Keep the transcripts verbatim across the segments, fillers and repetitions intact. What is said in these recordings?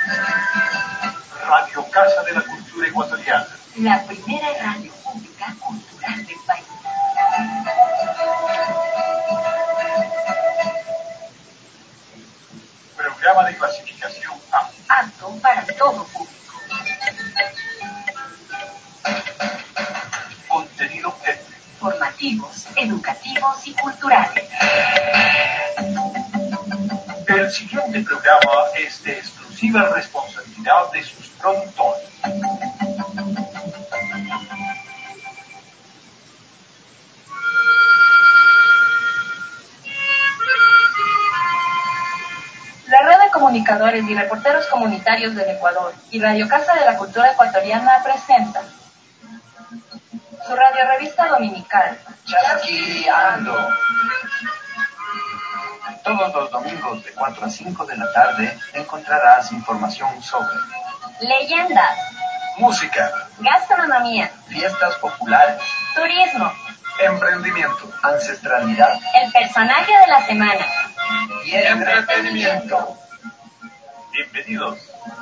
Radio Casa de la Cultura Ecuatoriana. La primera radio pública cultural del país. Programa de clasificación A. Apto para todo público. Contenido E. Formativos, educativos y culturales. El siguiente programa es de exclusiva responsabilidad de sus productores. La Red de Comunicadores y Reporteros Comunitarios del Ecuador y Radio Casa de la Cultura Ecuatoriana presenta su radiorevista dominical, Chasqueando. Todos los domingos de cuatro a cinco de la tarde encontrarás información sobre leyendas, música, gastronomía, fiestas populares, turismo, emprendimiento, ancestralidad, el personaje de la semana y entretenimiento. Bienvenidos.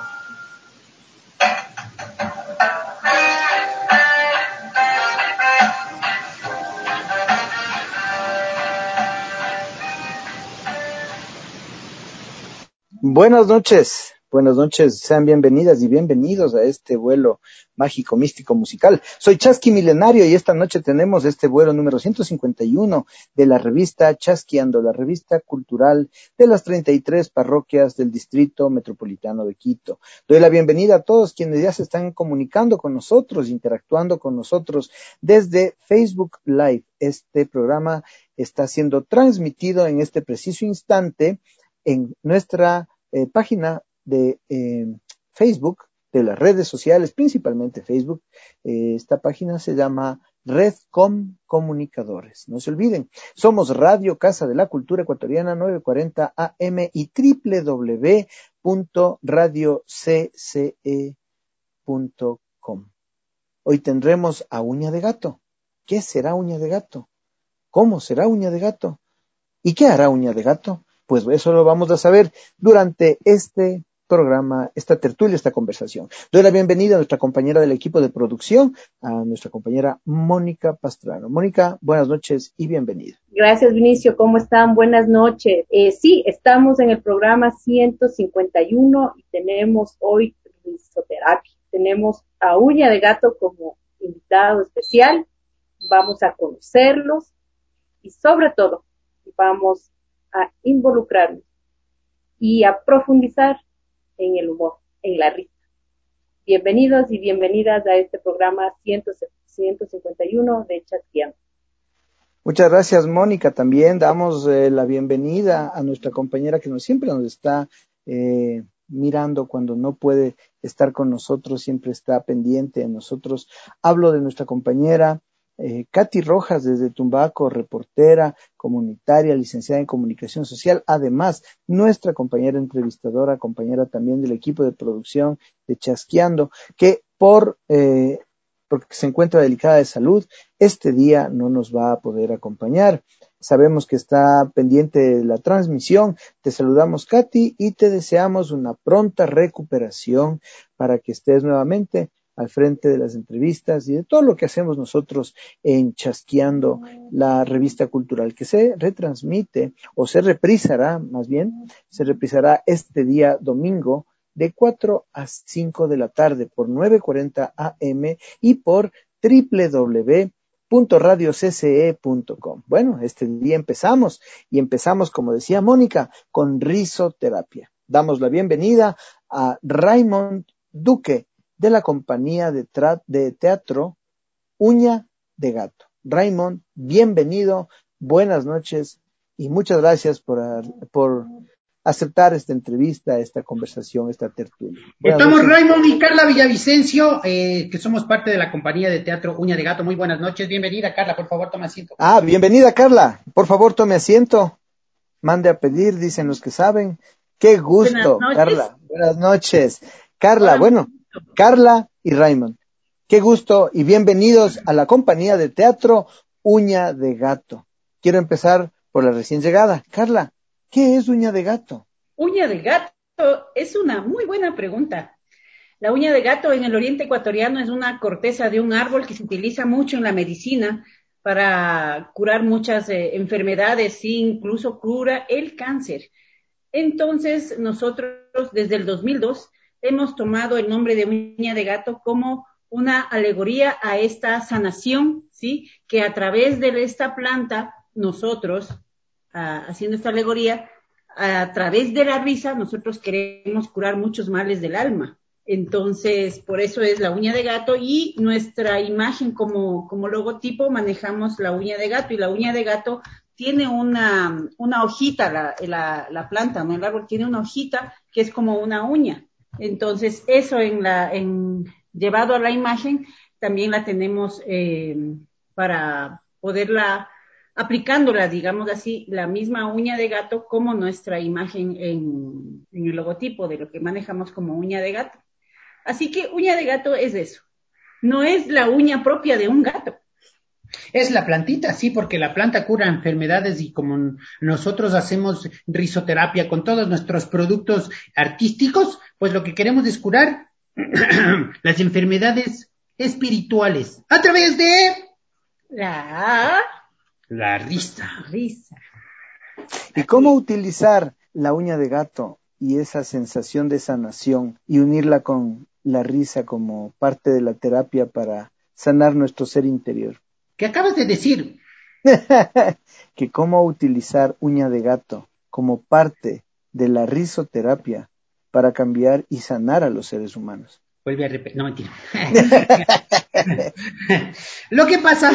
Buenas noches, buenas noches, sean bienvenidas y bienvenidos a este vuelo mágico, místico, musical. Soy Chasqui Milenario y esta noche tenemos este vuelo número ciento cincuenta y uno de la revista Chasqueando, la revista cultural de las treinta y tres parroquias del Distrito Metropolitano de Quito. Doy la bienvenida a todos quienes ya se están comunicando con nosotros, interactuando con nosotros desde Facebook Live. Este programa está siendo transmitido en este preciso instante en nuestra eh, página de eh, Facebook, de las redes sociales, principalmente Facebook. Eh, esta página se llama Redcom Comunicadores. No se olviden, somos Radio Casa de la Cultura Ecuatoriana novecientos cuarenta A M y doble u doble u doble u punto radio c c e punto com. Hoy tendremos a Uña de Gato. ¿Qué será Uña de Gato? ¿Cómo será Uña de Gato? ¿Y qué hará Uña de Gato? Pues eso lo vamos a saber durante este programa, esta tertulia, esta conversación. Doy la bienvenida a nuestra compañera del equipo de producción, a nuestra compañera Mónica Pastrano. Mónica, buenas noches y bienvenida. Gracias, Vinicio. ¿Cómo están? Buenas noches. Eh, sí, estamos en el programa ciento cincuenta y uno y tenemos hoy risoterapia. Tenemos a Uña de Gato como invitado especial. Vamos a conocerlos y sobre todo vamos a involucrarnos y a profundizar en el humor, en la risa. Bienvenidos y bienvenidas a este programa ciento cincuenta y uno de Chasqueando. Muchas gracias, Mónica. También damos eh, la bienvenida a nuestra compañera que nos, siempre nos está eh, mirando cuando no puede estar con nosotros, siempre está pendiente de nosotros. Hablo de nuestra compañera Eh, Katy Rojas desde Tumbaco, reportera comunitaria, licenciada en comunicación social, además nuestra compañera entrevistadora, compañera también del equipo de producción de Chasqueando, que por eh, porque se encuentra delicada de salud, este día no nos va a poder acompañar. Sabemos que está pendiente de la transmisión. Te saludamos, Katy, y te deseamos una pronta recuperación para que estés nuevamente al frente de las entrevistas y de todo lo que hacemos nosotros en Chasqueando, la revista cultural que se retransmite o se reprisará, más bien, se reprisará este día domingo de cuatro a cinco de la tarde por novecientos cuarenta A M y por doble u doble u doble u punto radio c c e punto com. Bueno, este día empezamos y empezamos, como decía Mónica, con risoterapia. Damos la bienvenida a Raymond Duque, de la compañía de, tra- de teatro Uña de Gato. Raymond, bienvenido, buenas noches y muchas gracias por, por aceptar esta entrevista, esta conversación, esta tertulia. Buenas Estamos noches. Raymond y Carla Villavicencio, eh, que somos parte de la compañía de teatro Uña de Gato. Muy buenas noches, bienvenida Carla, por favor tome asiento. Ah, bienvenida Carla, por favor tome asiento, mande a pedir, dicen los que saben. Qué gusto, Buenas Carla, buenas noches. Carla, Hola. bueno, Carla y Raymond, qué gusto y bienvenidos a la compañía de teatro Uña de Gato. Quiero empezar por la recién llegada. Carla, ¿qué es Uña de Gato? Uña de Gato es una muy buena pregunta. La uña de gato en el oriente ecuatoriano es una corteza de un árbol que se utiliza mucho en la medicina para curar muchas eh, enfermedades, sí, incluso cura el cáncer. Entonces, nosotros desde el dos mil dos hemos tomado el nombre de uña de gato como una alegoría a esta sanación, ¿sí? Que a través de esta planta, nosotros, uh, haciendo esta alegoría, a través de la risa, nosotros queremos curar muchos males del alma. Entonces, por eso es la uña de gato y nuestra imagen como, como logotipo manejamos la uña de gato y la uña de gato tiene una, una hojita, la, la, la planta, ¿no? El árbol tiene una hojita que es como una uña. Entonces, eso en la, en, llevado a la imagen, también la tenemos eh, para poderla, aplicándola, digamos así, la misma uña de gato como nuestra imagen en, en el logotipo de lo que manejamos como uña de gato. Así que uña de gato es eso. No es la uña propia de un gato. Es la plantita, sí, porque la planta cura enfermedades y como nosotros hacemos risoterapia con todos nuestros productos artísticos, pues lo que queremos es curar las enfermedades espirituales a través de la, la risa. risa. ¿Y cómo utilizar la uña de gato y esa sensación de sanación y unirla con la risa como parte de la terapia para sanar nuestro ser interior? ¿Qué acabas de decir? Que cómo utilizar uña de gato como parte de la risoterapia para cambiar y sanar a los seres humanos. Vuelve a repetir, no mentira. Lo que pasa,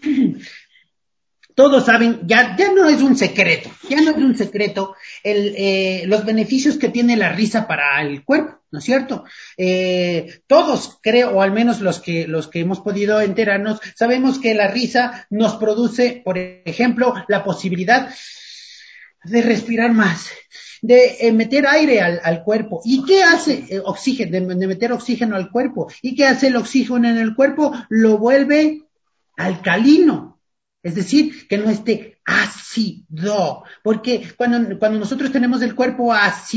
todos saben, ya, ya no es un secreto, ya no es un secreto el, eh, los beneficios que tiene la risa para el cuerpo, ¿no es cierto? Eh, todos creo, o al menos los que, los que hemos podido enterarnos, sabemos que la risa nos produce, por ejemplo, la posibilidad de respirar más, de eh, meter aire al, al cuerpo. ¿Y qué hace eh, oxígeno? De, de meter oxígeno al cuerpo. ¿Y qué hace el oxígeno en el cuerpo? Lo vuelve alcalino. Es decir, que no esté ácido. Porque cuando, cuando nosotros tenemos el cuerpo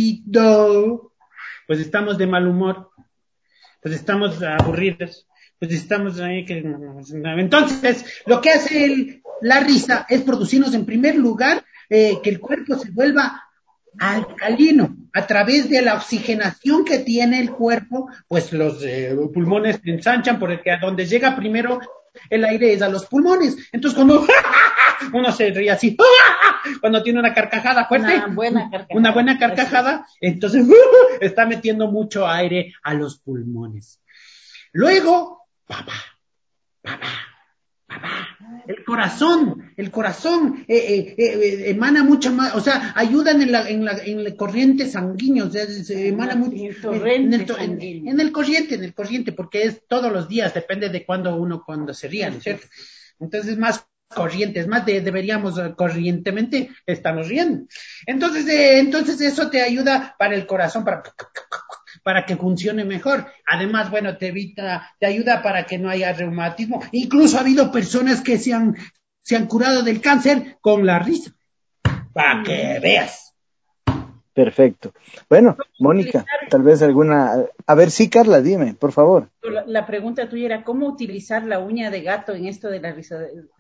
ácido, pues estamos de mal humor, pues estamos aburridos, pues estamos ahí que... Entonces, lo que hace el, la risa es producirnos en primer lugar eh, que el cuerpo se vuelva alcalino, a través de la oxigenación que tiene el cuerpo, pues los eh, pulmones se ensanchan porque a donde llega primero el aire es a los pulmones. Entonces cuando uno se ríe así, cuando tiene una carcajada fuerte, una buena carcajada, una buena carcajada entonces está metiendo mucho aire a los pulmones. Luego, papá, papá, papá, el corazón, el corazón eh, eh, eh, emana mucha más, o sea, ayudan en la, en la, en el corriente sanguíneo, o sea, se emana mucho en, en, el, en, en el corriente, en el corriente, porque es todos los días, depende de cuándo uno, cuando se ría, ¿no es cierto? Entonces, más corrientes, más de, deberíamos corrientemente estarnos riendo. Entonces, eh, entonces eso te ayuda para el corazón, para para que funcione mejor. Además, bueno, te evita, te ayuda para que no haya reumatismo. Incluso ha habido personas que se han, se han curado del cáncer con la risa. Para que veas. Perfecto. Bueno, Mónica, tal vez alguna... A ver, sí, Carla, dime, por favor. La, la pregunta tuya era cómo utilizar la uña de gato en esto de la riso,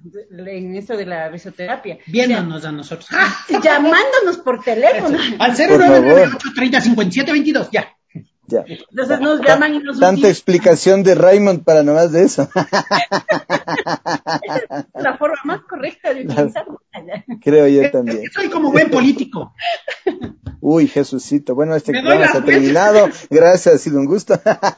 en esto de la risoterapia. Viéndonos o sea, a nosotros. Llamándonos por teléfono. Al cero nueve nueve ocho treinta cincuenta y siete veintidós, ya. Ya. Entonces nos llaman y nos Tanta utilizan. explicación de Raymond para nomás de eso. Esa es la forma más correcta de utilizarlo. Creo yo también. Soy como buen político. Uy, Jesucito. Bueno, este programa se ha terminado. Gracias, ha sido un gusto.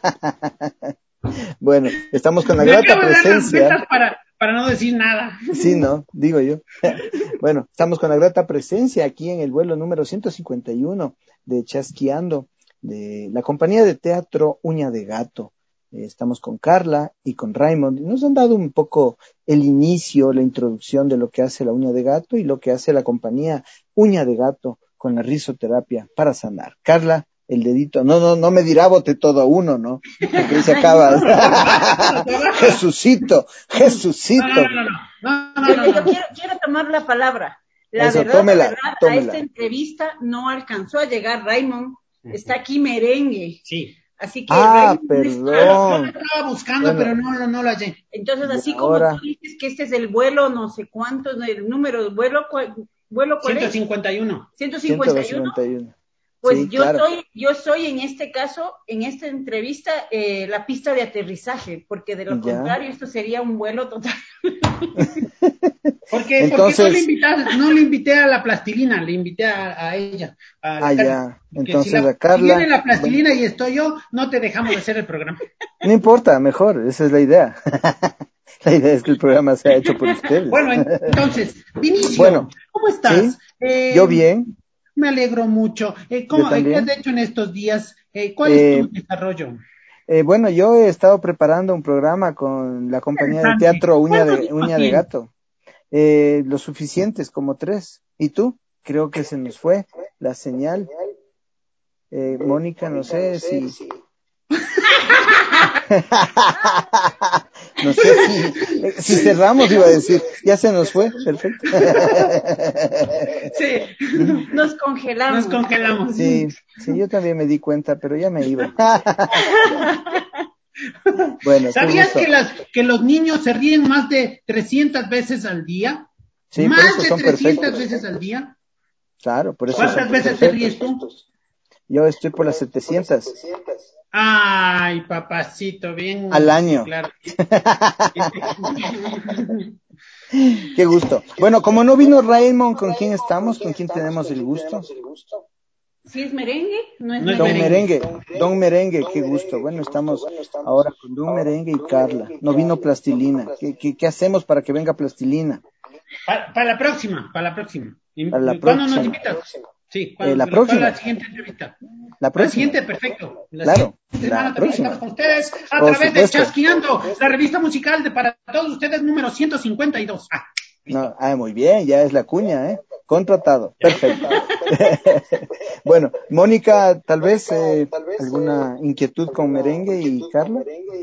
Bueno, estamos con la Me grata acabo de dar las presencia. vueltas para, para no decir nada. Sí, ¿no? Digo yo. Bueno, estamos con la grata presencia aquí en el vuelo número ciento cincuenta y uno de Chasqueando, de la compañía de teatro Uña de Gato. Eh, estamos con Carla y con Raymond. Nos han dado un poco el inicio, la introducción de lo que hace la Uña de Gato y lo que hace la compañía Uña de Gato con la risoterapia para sanar. Carla, el dedito, no, no, no me dirá bote todo a uno, ¿no? Porque ahí se acaba. Jesucito, Jesucito. No, no, no, no, no, no, Yo, no, yo no. quiero, quiero tomar la palabra. La Eso, verdad, tómela, la verdad, tómela. a esta entrevista no alcanzó a llegar Raymond Está aquí merengue. Sí. Así que Ah, Raymond, perdón. Lo estaba buscando, Bueno. pero no, no, no lo hallé. entonces, Y así como ahora- tú dices que este es el vuelo, no sé cuánto, el número del vuelo, ¿cuál, vuelo cuál ciento es? cincuenta y uno. ciento cincuenta y uno. ciento cincuenta y uno. Pues Sí, yo claro. soy, yo soy en este caso, en esta entrevista, eh, la pista de aterrizaje, porque de lo Ya. contrario esto sería un vuelo total. Porque, Entonces- porque no le invité, no le invité a la plastilina, le invité a, a ella. A la Ah, Carla. ya. Porque Entonces si, la, a Carla- si viene la plastilina y estoy yo, no te dejamos de hacer el programa. No importa, mejor, esa es la idea. La idea es que el programa sea hecho por ustedes. Bueno, entonces, Vinicio, Bueno, ¿cómo estás? ¿sí? Eh, Yo bien. Me alegro mucho. Eh, ¿cómo, Yo también. ¿Qué has hecho en estos días? Eh, ¿Cuál Eh, es tu desarrollo? Eh, bueno, yo he estado preparando un programa con la compañía de Interesante. teatro Uña ¿Cuánto de, tiempo Uña de tienes? Gato. Eh, lo suficientes, como tres. ¿Y tú? Creo que se nos fue la señal. Eh, Mónica, no sé si... No sé si, eh, si cerramos, iba a decir. Ya se nos fue, perfecto. Sí, Nos congelamos. nos congelamos. Sí, sí, yo también me di cuenta, pero ya me iba. Bueno, qué ¿Sabías gusto. que, las, que los niños se ríen más de trescientas veces al día? Sí, por ¿Más eso de son trescientas perfectos. veces al día? Claro, por eso ¿Cuántas son veces te perfectos. ríes tú? Yo estoy por las setecientas Ay, papacito, bien. al año. Claro. Qué gusto. Bueno, como no vino Raymond, ¿con quién estamos? ¿Con quién tenemos el gusto? ¿Sí es merengue? No es No es Don merengue. Merengue. Don Merengue, qué gusto. Bueno, estamos ahora con Don Merengue y Carla. No vino Plastilina. ¿Qué, qué, qué hacemos para que venga Plastilina? Para, para la próxima, para la próxima. Para la ¿Cuándo próxima. nos invitas? Sí, ¿cuándo? Eh, la ¿Cuál es próxima. la siguiente entrevista? La La próxima. siguiente, perfecto. La Claro, siguiente la semana también próxima. estamos con ustedes a Por través supuesto. de Chasqueando, la revista musical de para todos ustedes número ciento cincuenta y dos. Ah, No, ah, muy bien, ya es la cuña, ¿eh? Contratado. Perfecto. Bueno, Mónica, tal vez eh, alguna inquietud con Merengue y Carla.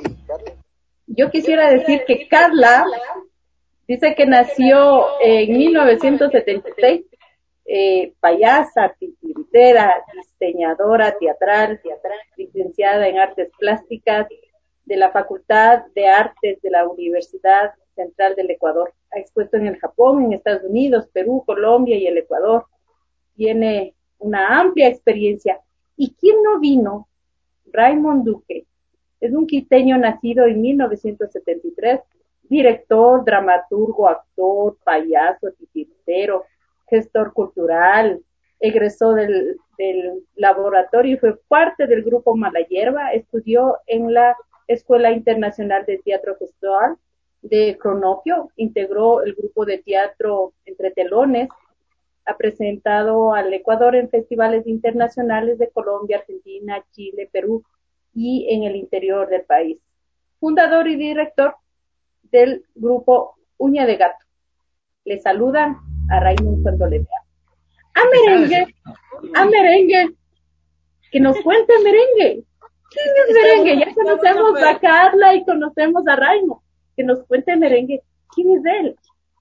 Yo quisiera decir que Carla dice que nació en mil novecientos setenta y seis, eh, payasa, titiritera, diseñadora teatral, teatral, licenciada en artes plásticas de la Facultad de Artes de la Universidad Central del Ecuador. Ha expuesto en el Japón, en Estados Unidos, Perú, Colombia y el Ecuador. Tiene una amplia experiencia. ¿Y quién no vino? Raymond Duque. Es un quiteño nacido en mil novecientos setenta y tres, director, dramaturgo, actor, payaso, titiritero, gestor cultural, egresó del, del laboratorio y fue parte del grupo Mala Hierba, estudió en la Escuela Internacional de Teatro Gestual de Cronopio, integró el grupo de teatro Entre Telones, ha presentado al Ecuador en festivales internacionales de Colombia, Argentina, Chile, Perú y en el interior del país. Fundador y director del grupo Uña de Gato. Le saludan a Raymond cuando le vea. A Merengue, a Merengue, que nos cuente Merengue. ¿Quién es Merengue? Ya conocemos a Carla y conocemos a Raymond. Que nos cuente Merengue. ¿Quién es él?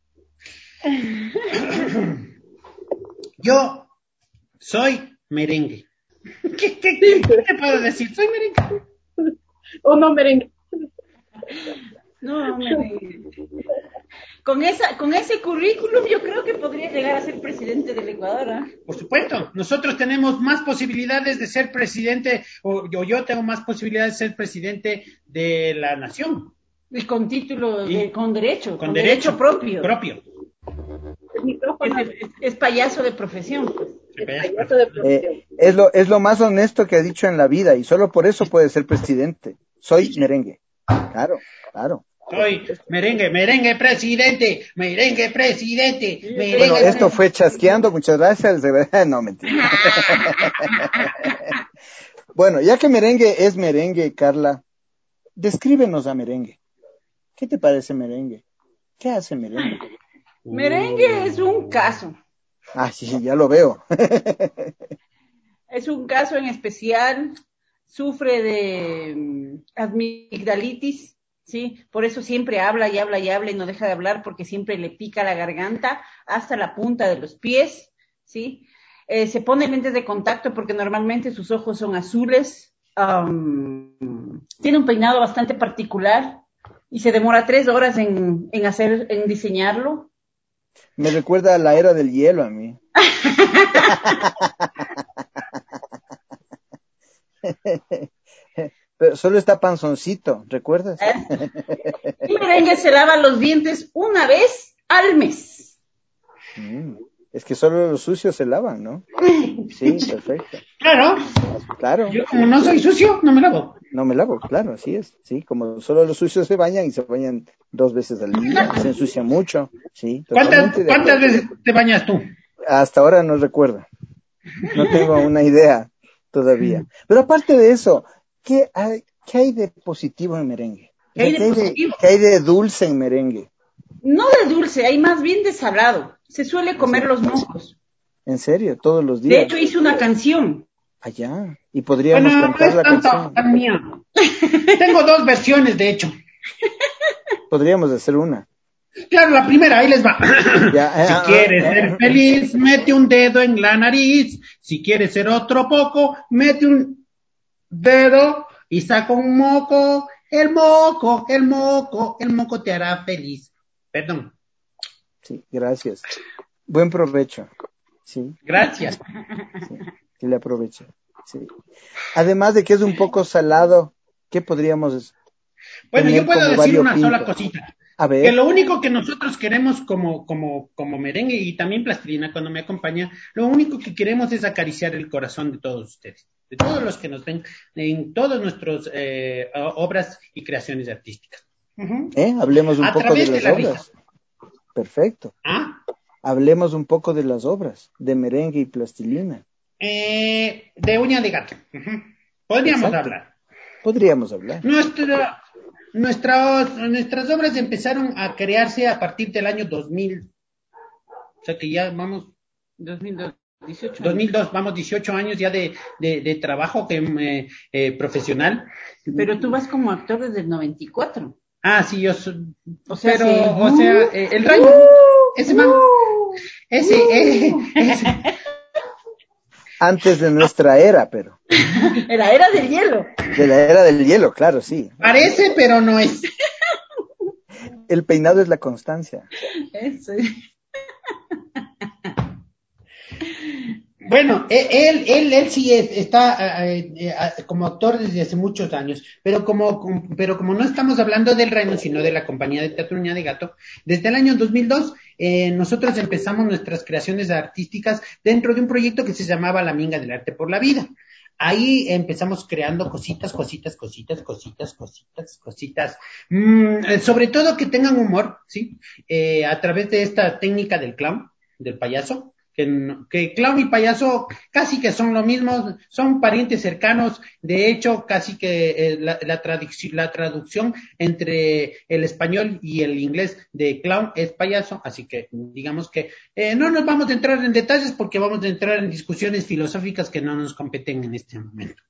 yo soy merengue. ¿Qué, qué, qué, qué te puedo decir? Soy merengue. ¿O no Merengue? No, merengue. Con esa, con ese currículum yo creo que podría llegar a ser presidente del Ecuador, ¿eh? Por supuesto, nosotros tenemos más posibilidades de ser presidente, o yo, yo tengo más posibilidades de ser presidente de la nación. Y con título, Y de, con derecho, con, con, derecho, derecho, propio. propio. El micrófono Es, es, es payaso de profesión, pues. es payaso de profesión. Eh, es lo es lo más honesto que ha dicho en la vida y solo por eso puede ser presidente. Soy Merengue. Claro, claro. Soy merengue, merengue presidente, merengue presidente, merengue. Bueno, esto fue Chasqueando, muchas gracias. No, mentira. Bueno, ya que Merengue es Merengue, Carla, descríbenos a Merengue. ¿Qué te parece Merengue? ¿Qué hace Merengue? Merengue es un caso. Ah, sí, ya lo veo. Es un caso en especial, sufre de mm, amigdalitis, ¿sí? Por eso siempre habla y habla y habla y no deja de hablar porque siempre le pica la garganta hasta la punta de los pies, ¿sí? eh, se pone lentes de contacto porque normalmente sus ojos son azules, um, tiene un peinado bastante particular y se demora tres horas en, en hacer, en diseñarlo. Me recuerda a la era del hielo a mí. Pero solo está panzoncito, ¿recuerdas? Y Merengue se lava los dientes una vez al mes. Mm, es que solo los sucios se lavan, ¿no? Sí, perfecto. Claro. Claro. Yo como no soy sucio, no me lavo. No me lavo, claro, así es. Sí, como solo los sucios se bañan y se bañan dos veces al día, se ensucian mucho. Sí, ¿Cuántas, totalmente de ¿cuántas acuerdo. veces te bañas tú? Hasta ahora no recuerdo. No tengo una idea todavía. Pero aparte de eso, ¿qué hay, qué hay de positivo en merengue? ¿Qué hay de ¿Qué hay de, positivo? qué hay de dulce en merengue? No de dulce, hay más bien de salado. Se suele comer los mocos. ¿En serio? Todos los De días. hecho, hice una canción. Allá. Y podríamos Bueno, no cantar es la tanto canción. fan mía. Tengo dos versiones, de hecho. Podríamos hacer una. Claro, la primera, ahí les va. Ya, Si eh, quieres eh, ser eh, feliz, mete un dedo en la nariz. Si quieres ser otro poco, mete un dedo y saca un moco. El moco, el moco, el moco te hará feliz. Perdón. Sí, gracias. Buen provecho. Sí, Gracias. sí, que le aproveche. Sí. Además de que es un poco salado, ¿qué podríamos Bueno, yo tener puedo como decir una sola variopinto? cosita. A Que ver, lo único que nosotros queremos como, como, como merengue y también plastilina cuando me acompaña, lo único que queremos es acariciar el corazón de todos ustedes, de todos los que nos ven en todas nuestras eh, obras y creaciones artísticas. Uh-huh. ¿eh? Hablemos un A poco de través de las la obras. risa. Perfecto. ¿Ah? Hablemos un poco de las obras, de merengue y plastilina. Eh, de uña de gato. Uh-huh. Podríamos Exacto. hablar. Podríamos hablar. Nuestra, nuestra, nuestras obras empezaron a crearse a partir del año dos mil. O sea que ya vamos... dos mil dieciocho. dos mil dos, vamos, dieciocho años ya de, de, de trabajo que, eh, eh, profesional. Pero tú vas como actor desde el noventa y cuatro. Ah, sí, yo soy... O sea, pero, sí. o sea, eh, el rayo, ese man, ese, eh, ese... Antes de nuestra era, pero. La era del hielo. De la era del hielo, claro, sí. Parece, pero no es. El peinado es la constancia. Eso. Bueno, él, él, él sí es, está eh, eh, como actor desde hace muchos años, pero como, como, pero como no estamos hablando del Reino, sino de la compañía de teatro Uña de Gato, desde el año dos mil dos eh, nosotros empezamos nuestras creaciones artísticas dentro de un proyecto que se llamaba La Minga del Arte por la Vida. Ahí empezamos creando cositas, cositas, cositas, cositas, cositas, cositas, mm, sobre todo que tengan humor, ¿sí? Eh, a través de esta técnica del clown, del payaso. Que, que clown y payaso casi que son lo mismo, son parientes cercanos, de hecho casi que eh, la, la, traduc- la traducción entre el español y el inglés de clown es payaso, así que digamos que eh, no nos vamos a entrar en detalles porque vamos a entrar en discusiones filosóficas que no nos competen en este momento.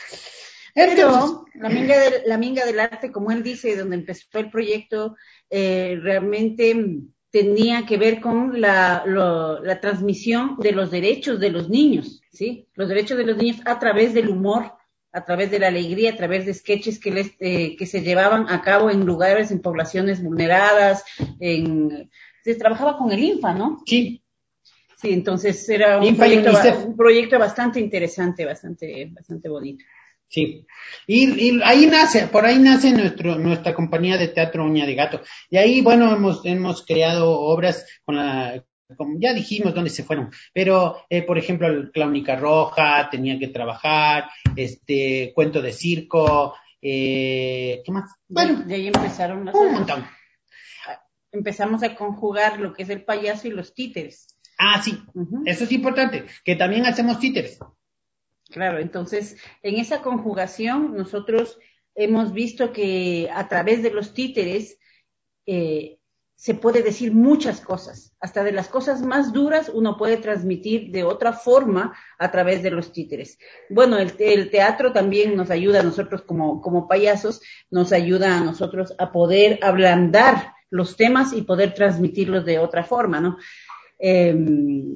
Pero la minga, de, la minga del arte, como él dice, donde empezó el proyecto, eh, realmente tenía que ver con la, lo, la transmisión de los derechos de los niños, ¿sí? Los derechos de los niños a través del humor, a través de la alegría, a través de sketches que, les, eh, que se llevaban a cabo en lugares, en poblaciones vulneradas, en, se trabajaba con el INFA, ¿no? Sí. Sí, entonces era un proyecto, un proyecto bastante interesante, bastante, bastante bonito. Sí, y, y ahí nace, por ahí nace nuestro, nuestra compañía de teatro Uña de Gato. Y ahí, bueno, hemos, hemos creado obras con la, como ya dijimos dónde se fueron, pero, eh, por ejemplo, el Clownica Roja, Tenía que Trabajar, este, Cuento de Circo, eh, ¿qué más? Bueno, de ahí empezaron las un obras. montón. Empezamos a conjugar lo que es el payaso y los títeres. Ah, sí, uh-huh. Eso es importante, que también hacemos títeres. Claro, entonces, en esa conjugación nosotros hemos visto que a través de los títeres eh, se puede decir muchas cosas, hasta de las cosas más duras uno puede transmitir de otra forma a través de los títeres. Bueno, el, el teatro también nos ayuda a nosotros como, como payasos, nos ayuda a nosotros a poder ablandar los temas y poder transmitirlos de otra forma, ¿no? Eh,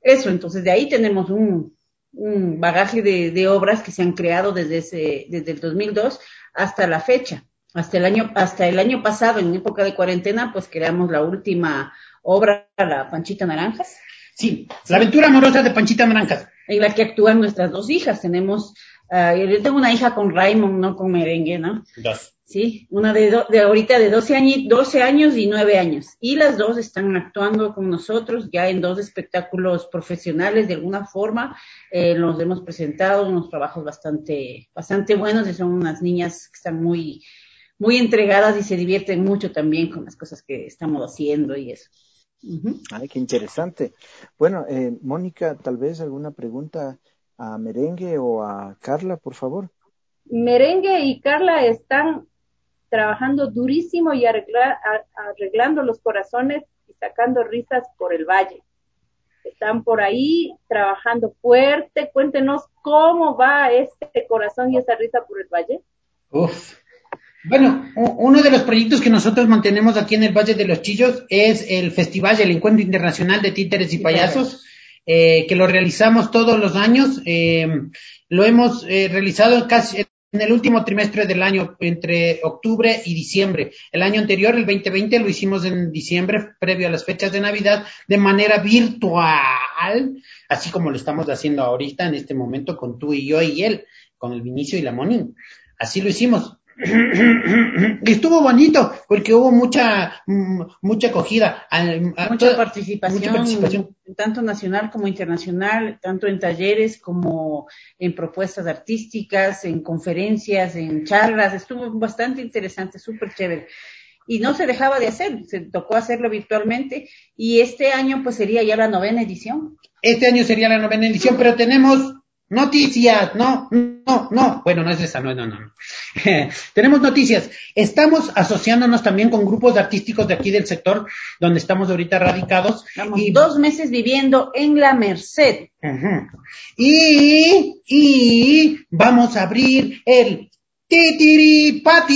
Eso, entonces de ahí tenemos un, un bagaje de, de obras que se han creado desde ese, desde el dos mil dos hasta la fecha. Hasta el año, hasta el año pasado, en época de cuarentena, pues creamos la última obra, la Panchita Naranjas. Sí, la aventura amorosa de Panchita Naranjas. En la que actúan nuestras dos hijas. Tenemos, uh, yo tengo una hija con Raymond, no con merengue, ¿no? Dos. Sí, una de, do, de ahorita de doce años, doce años y nueve años. Y las dos están actuando con nosotros ya en dos espectáculos profesionales de alguna forma. Eh, los hemos presentado unos trabajos bastante, bastante buenos y son unas niñas que están muy, muy entregadas y se divierten mucho también con las cosas que estamos haciendo y eso. Uh-huh. Ay, qué interesante. Bueno, eh, Mónica, tal vez alguna pregunta a Merengue o a Carla, por favor. Merengue y Carla están trabajando durísimo y arregla, arreglando los corazones y sacando risas por el valle. Están por ahí trabajando fuerte. Cuéntenos cómo va este corazón y esa risa por el valle. Uf. Bueno, uno de los proyectos que nosotros mantenemos aquí en el Valle de los Chillos es el festival, el Encuentro Internacional de Títeres y Payasos, eh, que lo realizamos todos los años. Eh, lo hemos eh, realizado casi en el último trimestre del año, entre octubre y diciembre. El año anterior, el veinte veinte, lo hicimos en diciembre, previo a las fechas de Navidad, de manera virtual, así como lo estamos haciendo ahorita en este momento con tú y yo y él, con el Vinicio y la Moni. Así lo hicimos. Y estuvo bonito porque hubo mucha mucha acogida, mucha toda, participación, mucha participación, tanto nacional como internacional, tanto en talleres como en propuestas artísticas, en conferencias, en charlas. Estuvo bastante interesante, súper chévere. Y no se dejaba de hacer, se tocó hacerlo virtualmente y este año pues sería ya la novena edición. Este año sería la novena edición, pero tenemos noticias, no, no, no, bueno, no es esa, no, no, no. no. Tenemos noticias. Estamos asociándonos también con grupos artísticos de aquí del sector, donde estamos ahorita radicados. Estamos y, dos meses viviendo en La Merced. Uh-huh. Y, y vamos a abrir el Titiri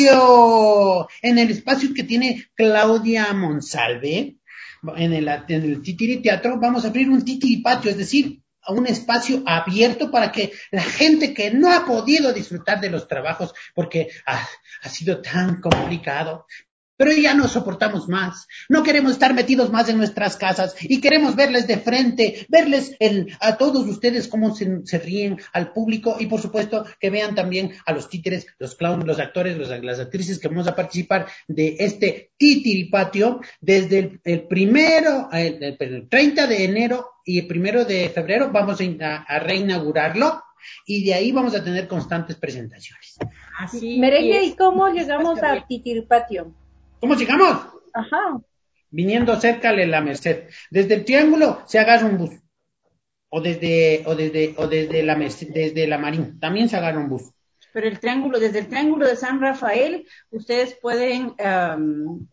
Patio en el espacio que tiene Claudia Monsalve. En el, en el Titiri Teatro vamos a abrir un Titiri Patio, es decir, a un espacio abierto para que la gente que no ha podido disfrutar de los trabajos porque ha, ha sido tan complicado, pero ya no soportamos más, no queremos estar metidos más en nuestras casas y queremos verles de frente, verles el, a todos ustedes cómo se, se ríen al público y por supuesto que vean también a los títeres, los clowns, los actores, los, las actrices que vamos a participar de este Titiripatio desde el, el primero, el, el, el treinta de enero y el primero de febrero vamos a, a reinaugurarlo y de ahí vamos a tener constantes presentaciones. Así Merengue, ¿y cómo llegamos a Titiripatio? ¿Cómo llegamos? Ajá. Viniendo cerca de La Merced. Desde el Triángulo se agarra un bus. O desde, o desde, o desde la Merced, desde la Marín. También se agarra un bus. Pero el Triángulo, desde el Triángulo de San Rafael, ustedes pueden, um,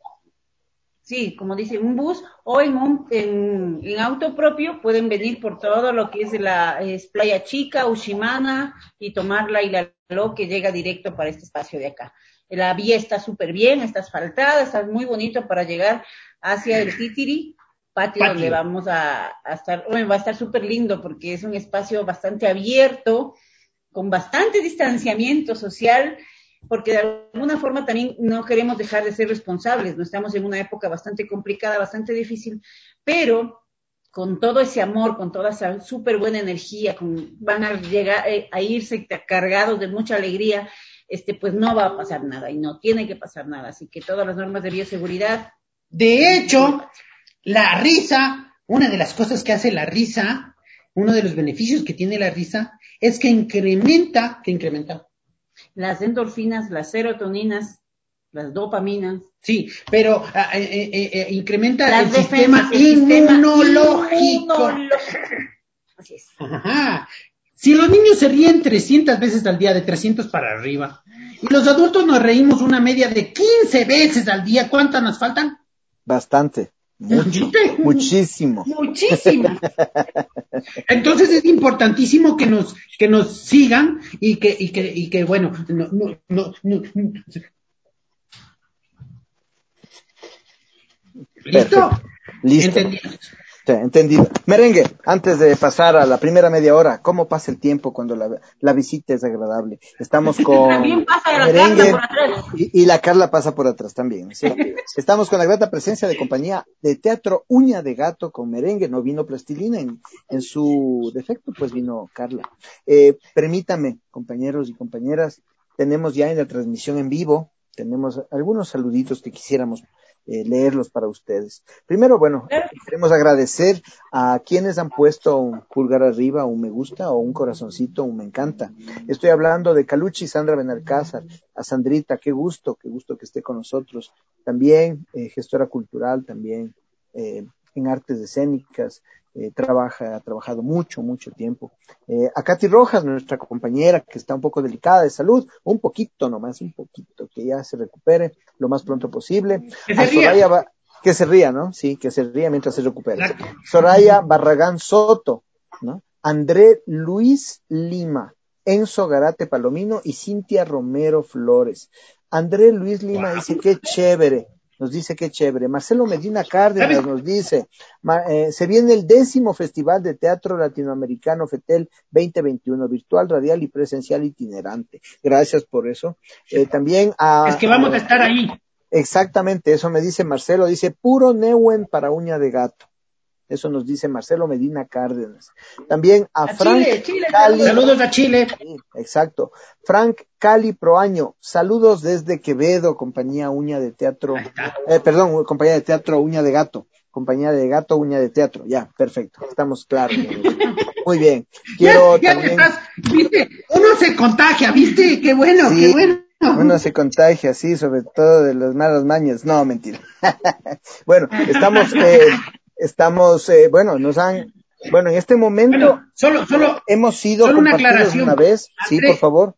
sí, como dice, un bus, o en un, en, en auto propio, pueden venir por todo lo que es la es Playa Chica, Ushimana, y tomar la Ilaló, que llega directo para este espacio de acá. La vía está súper bien, está asfaltada, está muy bonito para llegar hacia el Titiri Patio, patio. donde vamos a, a estar, bueno, va a estar súper lindo porque es un espacio bastante abierto, con bastante distanciamiento social, porque de alguna forma también no queremos dejar de ser responsables, no estamos en una época bastante complicada, bastante difícil, pero con todo ese amor, con toda esa súper buena energía, con, van a llegar eh, a irse cargados de mucha alegría. Este, pues no va a pasar nada y no tiene que pasar nada, así que todas las normas de bioseguridad. De hecho, la risa, una de las cosas que hace la risa, uno de los beneficios que tiene la risa, es que incrementa, que incrementa. Las endorfinas, las serotoninas, las dopaminas. Sí, pero uh, eh, eh, eh, incrementa las el, defensas, sistema el inmunológico. Sistema inmunológico. Así es. Ajá. Si los niños se ríen trescientas veces al día, de trescientos para arriba, y los adultos nos reímos una media de quince veces al día, ¿cuántas nos faltan? Bastante, mucho, muchísimo. Muchísimo. Entonces es importantísimo que nos que nos sigan y que y que y que bueno, no no no, no, no. ¿Listo? Listo. ¿Entendido? Sí, entendido. Merengue, antes de pasar a la primera media hora, ¿cómo pasa el tiempo cuando la, la visita es agradable? Estamos con También pasa la Merengue Carla por atrás. y, y la Carla pasa por atrás también, ¿sí? Estamos con la grata presencia de compañía de teatro Uña de Gato con Merengue. No vino Plastilina, en, en su defecto, pues vino Carla. Eh, permítame, compañeros y compañeras, tenemos ya en la transmisión en vivo, tenemos algunos saluditos que quisiéramos Eh, leerlos para ustedes. Primero, bueno, queremos agradecer a quienes han puesto un pulgar arriba, un me gusta o un corazoncito, un me encanta. Estoy hablando de Caluchi, Sandra Benalcázar, a Sandrita, qué gusto, qué gusto que esté con nosotros. También eh, gestora cultural, también eh, en artes escénicas, eh, trabaja, ha trabajado mucho, mucho tiempo. Eh, a Katy Rojas, nuestra compañera, que está un poco delicada de salud, un poquito nomás, un poquito, que ya se recupere lo más pronto posible. Que se A ría. Soraya, Ba- que se ría, ¿no? Sí, que se ría mientras se recupera. Exacto. Soraya Barragán Soto, ¿no? André Luis Lima, Enzo Garate Palomino y Cintia Romero Flores. André Luis Lima Wow. dice, qué chévere. Nos dice qué chévere. Marcelo Medina Cárdenas nos dice, ma, eh, se viene el décimo Festival de Teatro Latinoamericano FETEL veinte veintiuno, virtual, radial y presencial itinerante. Gracias por eso. Eh, también a... Es que vamos a estar ahí. Exactamente, eso me dice Marcelo, dice, puro Neuen para Uña de Gato. Eso nos dice Marcelo Medina Cárdenas. También a, A Frank Chile, Chile, Cali. saludos a Chile. Sí, exacto. Frank Cali Proaño, saludos desde Quevedo, compañía Uña de Teatro, eh, perdón, compañía de Teatro Uña de Gato, compañía de Gato Uña de Teatro, ya, perfecto, estamos claros. Muy bien. Quiero ya, ya también... estás, viste, uno se contagia, viste, qué bueno, sí, qué bueno. Uno se contagia, sí, sobre todo de las malas mañas. No, mentira. Bueno, estamos, eh, estamos, eh, bueno, nos han, bueno, en este momento Bueno, solo, solo, hemos sido solo una compartidos aclaración. una vez. Sí, André, por favor.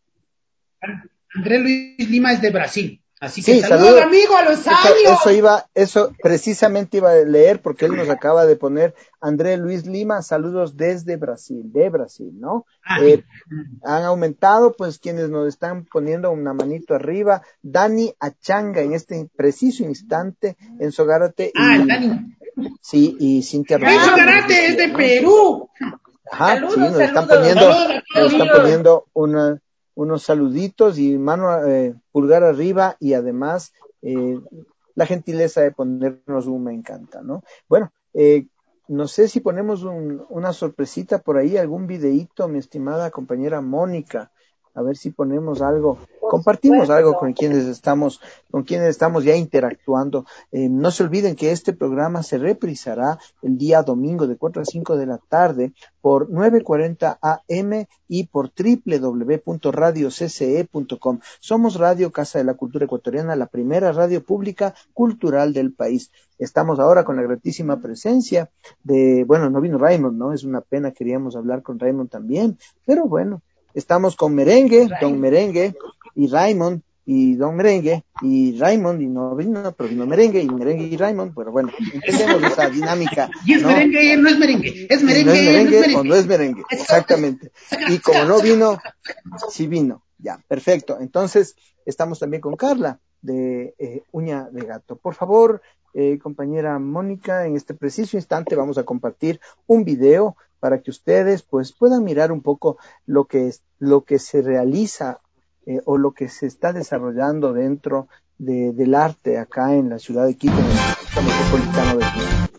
André Luis Lima es de Brasil, así Sí, que saludos, saludo. amigo, a los Eso, años. eso iba, eso precisamente iba a leer porque él nos acaba de poner André Luis Lima, saludos desde Brasil, de Brasil, ¿no? Ah, Eh, sí. han aumentado, pues, quienes nos están poniendo una manito arriba. Dani Achanga, en este preciso instante, en Sogárate, Ah, el y, Dani. sí, y Cintia Romero. Enzo nos Garate decía, es de ¿no? Perú. Ajá, Saludos, sí, nos están saludos. poniendo, Saludos a nos todos. están Amigos. poniendo una, unos saluditos y mano, eh, pulgar arriba, y además, eh, la gentileza de ponernos un me encanta, ¿no? Bueno, eh, no sé si ponemos un, una sorpresita por ahí, algún videíto, mi estimada compañera Mónica, a ver si ponemos algo, compartimos algo con quienes estamos, con quienes estamos ya interactuando. Eh, no se olviden que este programa se reprisará el día domingo de cuatro a cinco de la tarde por nueve cuarenta A M y por doble u doble u doble u punto radio c c e punto com. Somos Radio Casa de la Cultura Ecuatoriana, la primera radio pública cultural del país. Estamos ahora con la gratísima presencia de, bueno, no vino Raymond, ¿no? Es una pena, queríamos hablar con Raymond también, pero bueno, estamos con Merengue, Don Merengue y Raymond, y Don Merengue y Raymond, y no vino, pero vino Merengue y Merengue y Raymond, pero bueno, entendemos esa dinámica, Y es ¿no? merengue, no es merengue, es Y merengue, no es merengue, no es merengue. o no es merengue, exactamente. Y como no vino, sí vino, ya, perfecto. Entonces, estamos también con Carla de eh, Uña de Gato. Por favor, eh, compañera Mónica, en este preciso instante vamos a compartir un video para que ustedes pues puedan mirar un poco lo que es, lo que se realiza eh, o lo que se está desarrollando dentro de, del arte acá en la ciudad de Quito, en el Distrito Metropolitano de Quito.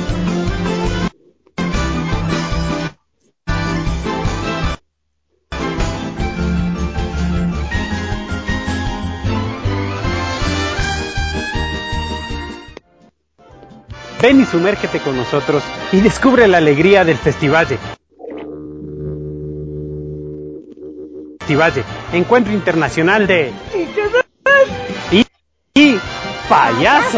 Ven y sumérgete con nosotros y descubre la alegría del Festivalle. Festivalle, encuentro internacional de... Y, y payasos.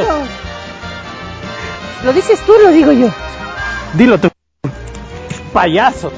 ¿Lo dices tú o lo digo yo? Dilo tú. Payasos.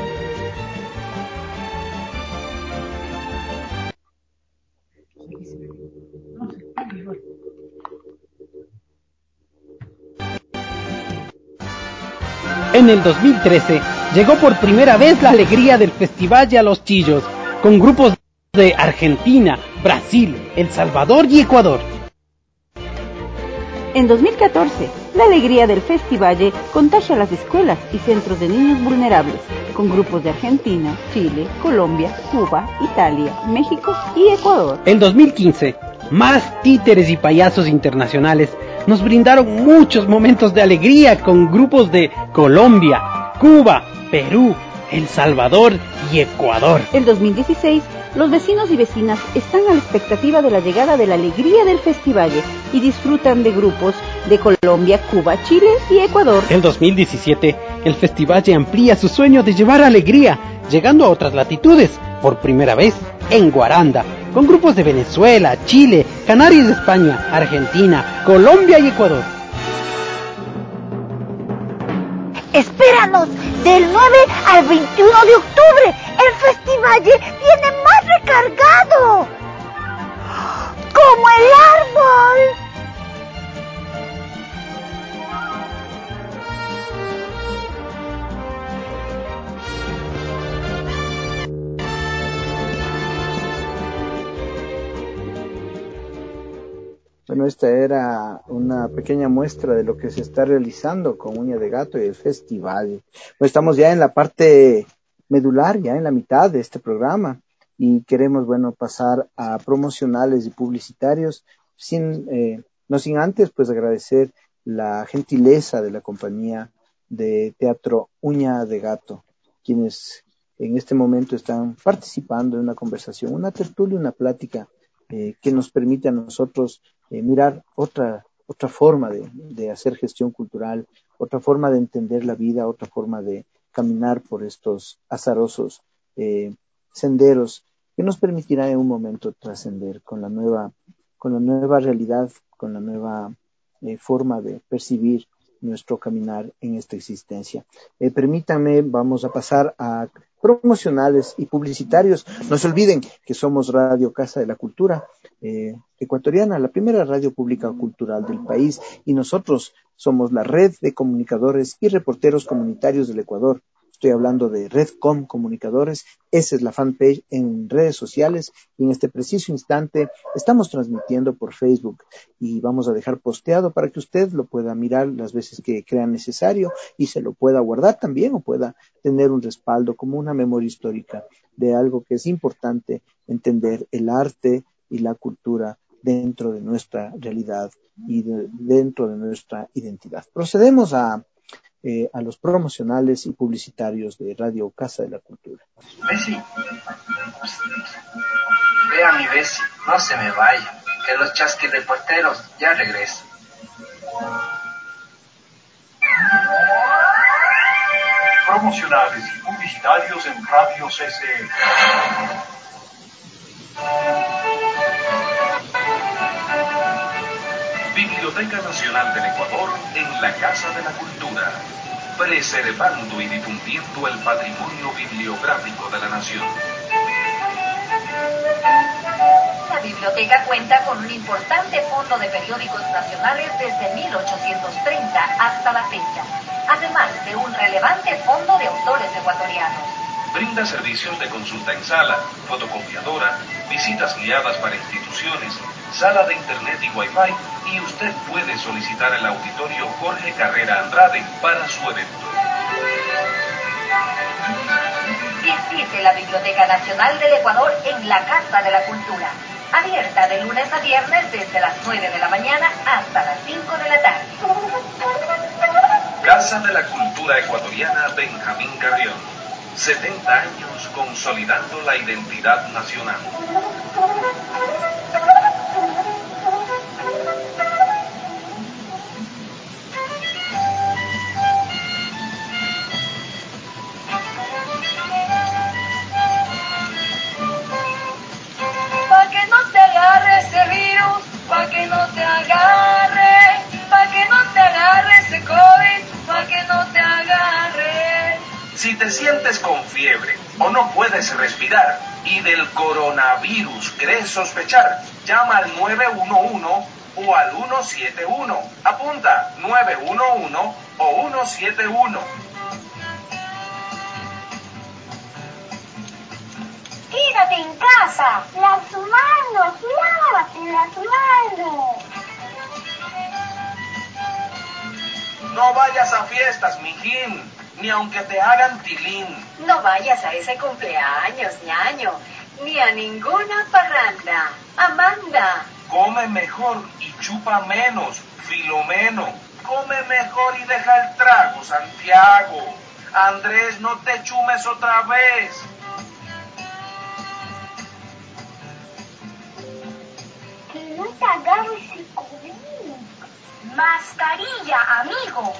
En el dos mil trece llegó por primera vez la alegría del Festivalle a Los Chillos, con grupos de Argentina, Brasil, El Salvador y Ecuador. En dos mil catorce la alegría del Festivalle contagia a las escuelas y centros de niños vulnerables, con grupos de Argentina, Chile, Colombia, Cuba, Italia, México y Ecuador. En dos mil quince, más títeres y payasos internacionales nos brindaron muchos momentos de alegría con grupos de Colombia, Cuba, Perú, El Salvador y Ecuador. En dos mil dieciséis, los vecinos y vecinas están a la expectativa de la llegada de la alegría del Festivalle y disfrutan de grupos de Colombia, Cuba, Chile y Ecuador. En dos mil diecisiete, el Festivalle amplía su sueño de llevar alegría, llegando a otras latitudes, por primera vez en Guaranda, con grupos de Venezuela, Chile, Canarias de España, Argentina, Colombia y Ecuador. Espéranos del nueve al veintiuno de octubre. El Festivalle viene más recargado. Como el árbol. Bueno, esta era una pequeña muestra de lo que se está realizando con Uña de Gato y el festival. Pues estamos ya en la parte medular, ya en la mitad de este programa, y queremos, bueno, pasar a promocionales y publicitarios, sin, eh, no sin antes, pues agradecer la gentileza de la compañía de teatro Uña de Gato, quienes en este momento están participando en una conversación, una tertulia, una plática eh, que nos permite a nosotros eh, mirar otra otra forma de, de hacer gestión cultural, otra forma de entender la vida, otra forma de caminar por estos azarosos eh, senderos que nos permitirá en un momento trascender con la nueva con la nueva realidad, con la nueva eh, forma de percibir nuestro caminar en esta existencia. Eh, permítanme, vamos a pasar a promocionales y publicitarios. No se olviden que somos Radio Casa de la Cultura eh, Ecuatoriana, la primera radio pública cultural del país, y nosotros somos la red de comunicadores y reporteros comunitarios del Ecuador. Estoy hablando de Redcom Comunicadores, esa es la fanpage en redes sociales, y en este preciso instante estamos transmitiendo por Facebook y vamos a dejar posteado para que usted lo pueda mirar las veces que crea necesario y se lo pueda guardar también o pueda tener un respaldo como una memoria histórica de algo que es importante entender, el arte y la cultura dentro de nuestra realidad y de, dentro de nuestra identidad. Procedemos a Eh, a los promocionales y publicitarios de Radio Casa de la Cultura. Bessie, vea mi Bessie, no se me vaya, que los chasquirreporteros ya regresan. Promocionales y publicitarios en Radio C C. Biblioteca Nacional del Ecuador en la Casa de la Cultura, preservando y difundiendo el patrimonio bibliográfico de la nación. La biblioteca cuenta con un importante fondo de periódicos nacionales desde mil ochocientos treinta hasta la fecha, además de un relevante fondo de autores ecuatorianos. Brinda servicios de consulta en sala, fotocopiadora, visitas guiadas para instituciones, sala de internet y wifi, y usted puede solicitar el auditorio Jorge Carrera Andrade para su evento. Visite la Biblioteca Nacional del Ecuador en la Casa de la Cultura, abierta de lunes a viernes desde las nueve de la mañana hasta las cinco de la tarde. Casa de la Cultura Ecuatoriana Benjamín Carrión. setenta años consolidando la identidad nacional. Pa' que no te agarre ese virus, pa' que no te agarre, pa' que no te agarre ese COVID, pa' que no te agarre. Si te sientes con fiebre o no puedes respirar y del coronavirus crees sospechar, llama al nueve uno uno o al uno siete uno. Apunta, nueve uno uno o uno siete uno. Quédate en casa. Las manos, lávate las manos. No vayas a fiestas, mijín, ni aunque te hagan tilín. No vayas a ese cumpleaños, ñaño, ni a ninguna parranda. Amanda. Come mejor y chupa menos, Filomeno. Come mejor y deja el trago, Santiago. Andrés, no te chumes otra vez. Que no te agarre ese COVID. Mascarilla, amigo.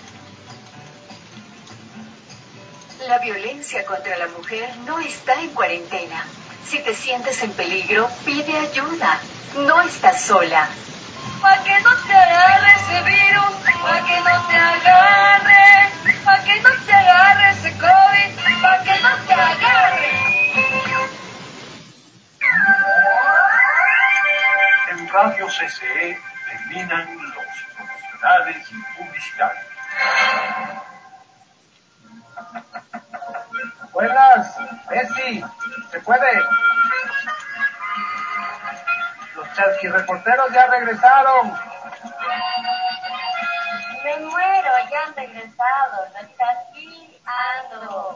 La violencia contra la mujer no está en cuarentena. Si te sientes en peligro, pide ayuda. No estás sola. Pa' que no te agarre ese virus, pa' que no te agarre, pa' que no te agarre ese COVID, pa' que no te agarre. En Radio C C E terminan los promocionales y publicitarios. Buenas, Bessie, ¿se puede? Los chasquirreporteros ya regresaron. Me muero, ya han regresado. Los chasqueando.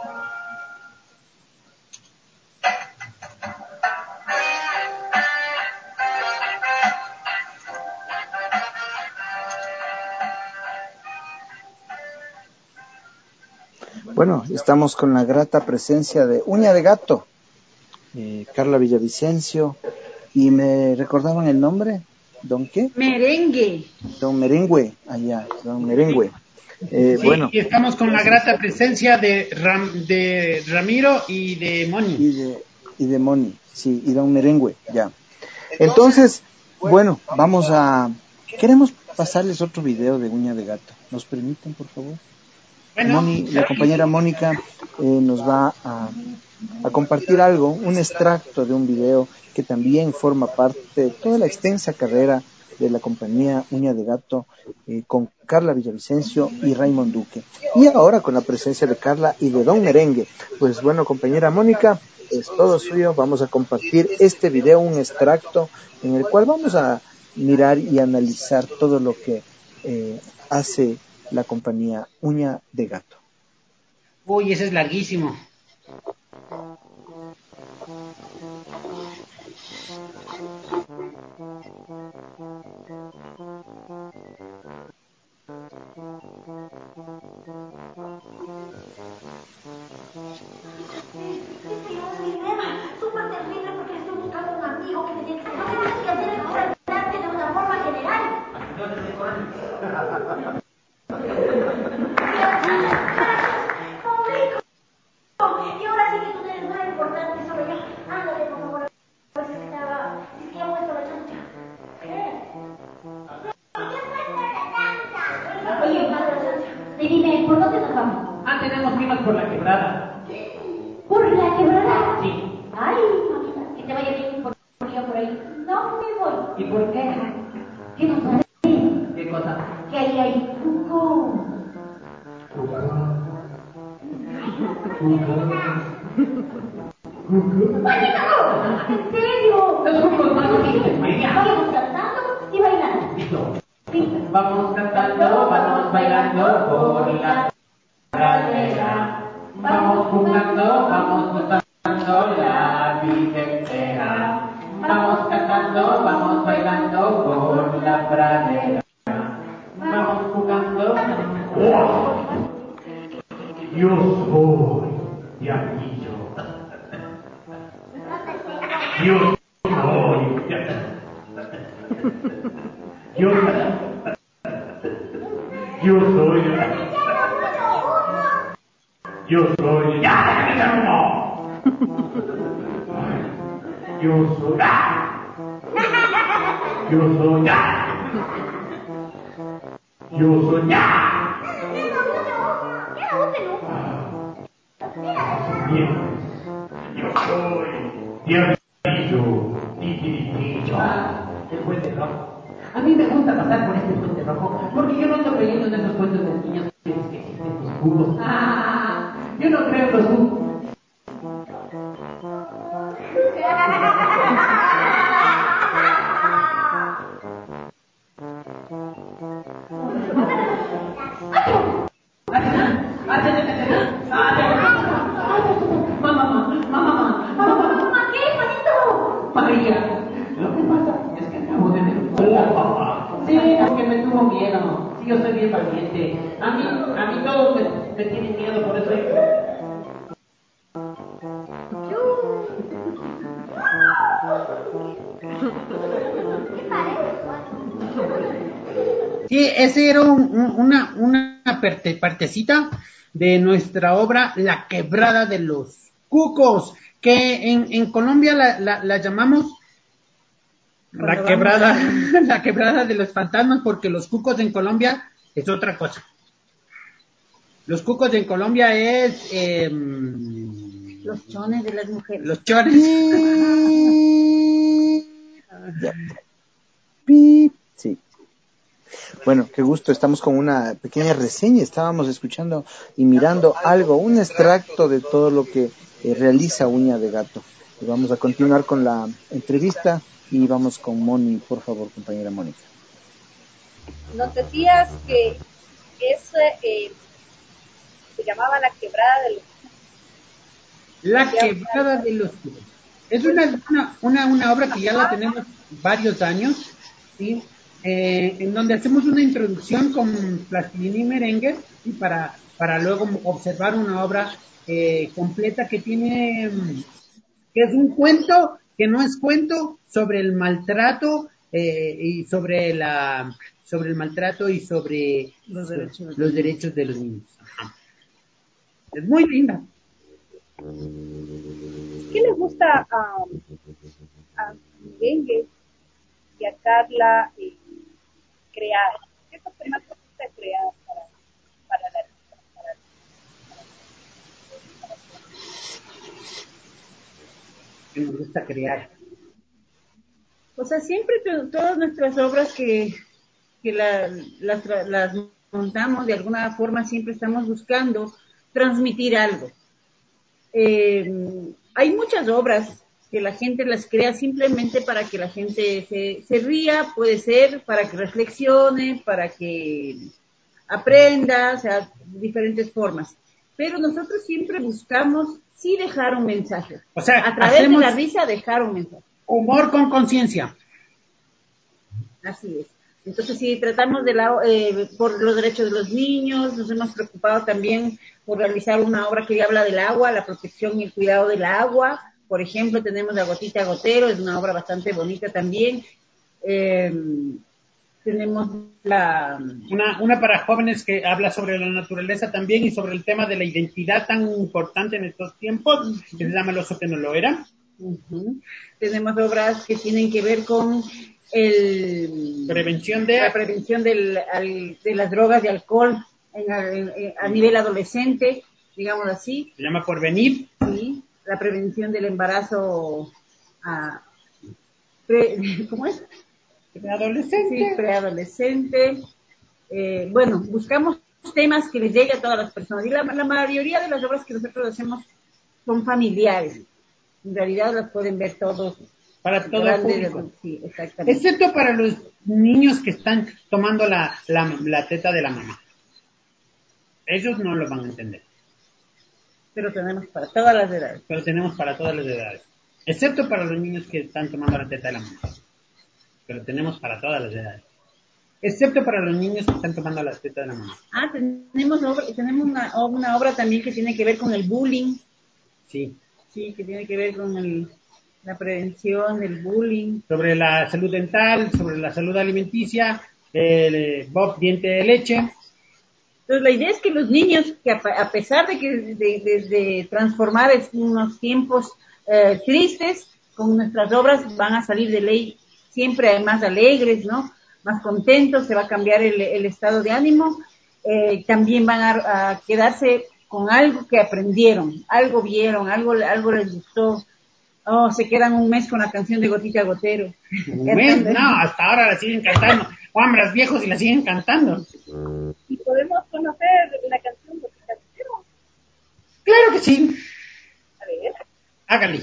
Bueno, estamos con la grata presencia de Uña de Gato, eh, Carla Villavicencio, y me recordaban el nombre, ¿don qué? Merengue. Don Merengue, allá, don Merengue. Eh, Sí, bueno, y estamos con la grata presencia de, Ram, de Ramiro y de Moni. Y de, y de Moni, sí, y don Merengue, ya. Entonces, bueno, vamos a... Queremos pasarles otro video de Uña de Gato. ¿Nos permiten, por favor? Bueno, Moni, la compañera Mónica eh, nos va a, a compartir algo, un extracto de un video que también forma parte de toda la extensa carrera de la compañía Uña de Gato eh, con Carla Villavicencio y Raymond Duque. Y ahora con la presencia de Carla y de Don Merengue. Pues bueno, compañera Mónica, es todo suyo. Vamos a compartir este video, un extracto en el cual vamos a mirar y analizar todo lo que eh, hace la compañía Uña de Gato. Uy, ese es larguísimo. Dime, ¿por dónde nos vamos? Ah, tenemos que irnos por la quebrada. ¿Por la quebrada? Sí. Ay, mamita, que te vaya bien por yo por ahí. No me voy. ¿Y por qué? ¿Qué no sabes? ¿Qué cosa? Que ahí hay cucú. ¿En serio? Los cucos más difíciles, María. Vamos cantando y bailando. Listo. Vamos cantando, vamos bailando por la pradera. Vamos jugando, vamos gozando la vida entera. Vamos cantando, vamos bailando por la pradera. Vamos jugando. ¡Oh! Yo soy Diablillo. Yo soy. Yo Yo soy. Yo soy. ¡Ya! ¡Ya no! Yo soy. Yo soy. Yo soy. Bien. Yo soy Diablillo. Titiritito. El puente rojo. A mí me gusta pasar por este puente rojo porque yo no ando creyendo en esos cuentos de niños que dicen que existen los jugos. ¡Ah! Yo no creo en los jugos. María, lo que pasa es que acabo de ver un papá. Sí, porque me tuvo miedo. Sí, yo soy bien valiente. A mí, a mí todos me, me tienen miedo, por eso hay... Sí, ese era un, un, una, una parte, partecita de nuestra obra La Quebrada de los Cucos, que en, en Colombia la, la, la llamamos la quebrada, a... la quebrada de los fantasmas, porque los cucos en Colombia es otra cosa. Los cucos en Colombia es eh, los chones de las mujeres. Los chones. Sí. Bueno, qué gusto, estamos con una pequeña reseña, estábamos escuchando y mirando algo, un extracto de todo lo que eh, realiza Uña de Gato. Y vamos a continuar con la entrevista y vamos con Moni, por favor, compañera Mónica. Nos decías que ese eh, se llamaba La Quebrada de los Cucos. La Quebrada de los Cucos. Es una, una, una, una obra que ya la tenemos varios años, ¿sí? Eh, en donde hacemos una introducción con plastilina y merengue, y para, para luego observar una obra eh, completa que tiene, que es un cuento, que no es cuento, sobre el maltrato eh, y sobre la sobre el maltrato y sobre los derechos, los derechos de los niños. Ajá. Es muy linda. ¿Qué le gusta a, a Merengue y a Carla eh, crear? ¿Qué es lo que más te gusta crear para, para la para, para, que nos gusta crear? O sea, siempre todas nuestras obras que, que la, las, las montamos de alguna forma, siempre estamos buscando transmitir algo. Eh, hay muchas obras que la gente las crea simplemente para que la gente se, se ría, puede ser, para que reflexione, para que aprenda, o sea, diferentes formas. Pero nosotros siempre buscamos sí dejar un mensaje. O sea, a través de la risa dejar un mensaje. Humor con conciencia. Así es. Entonces, sí, tratamos de la, eh, por los derechos de los niños, nos hemos preocupado también por realizar una obra que habla del agua, la protección y el cuidado del agua. Por ejemplo, tenemos La Gotita Gotero, es una obra bastante bonita también. Eh, tenemos la... Una, una para jóvenes que habla sobre la naturaleza también y sobre el tema de la identidad tan importante en estos tiempos, que se llama El oso que no lo era. Uh-huh. Tenemos obras que tienen que ver con el prevención de la prevención del, al, de las drogas y alcohol en, en, en, a nivel adolescente, digamos así. Se llama Porvenir. Sí, la prevención del embarazo a, pre, ¿cómo es? Preadolescente. Sí, preadolescente. Eh, bueno, buscamos temas que les llegue a todas las personas y la, la mayoría de las obras que nosotros hacemos son familiares. En realidad las pueden ver todos. Para todo el público. Sí, exactamente. Excepto para los niños que están tomando la, la, la teta de la mamá. Ellos no lo van a entender. Pero tenemos para todas las edades. Pero tenemos para todas las edades. Excepto para los niños que están tomando la teta de la mamá. Pero tenemos para todas las edades. Excepto para los niños que están tomando la teta de la mamá. Ah, tenemos, obra, tenemos una, una obra también que tiene que ver con el bullying. Sí. Sí, que tiene que ver con el... la prevención del bullying. Sobre la salud dental, sobre la salud alimenticia, el Bob diente de leche. Entonces la idea es que los niños, que a pesar de que de, de, de transformar unos tiempos eh, tristes, con nuestras obras van a salir de ley siempre más alegres, ¿no? Más contentos, se va a cambiar el, el estado de ánimo, eh, también van a, a quedarse con algo que aprendieron, algo vieron, algo, algo les gustó. Oh, se quedan un mes con la canción de Gotita Gotero. ¿Un mes? No, hasta ahora la siguen cantando. Hombres viejos y la siguen cantando. ¿Y podemos conocer la canción Gotita Gotero? Claro que sí. A ver. Hágale.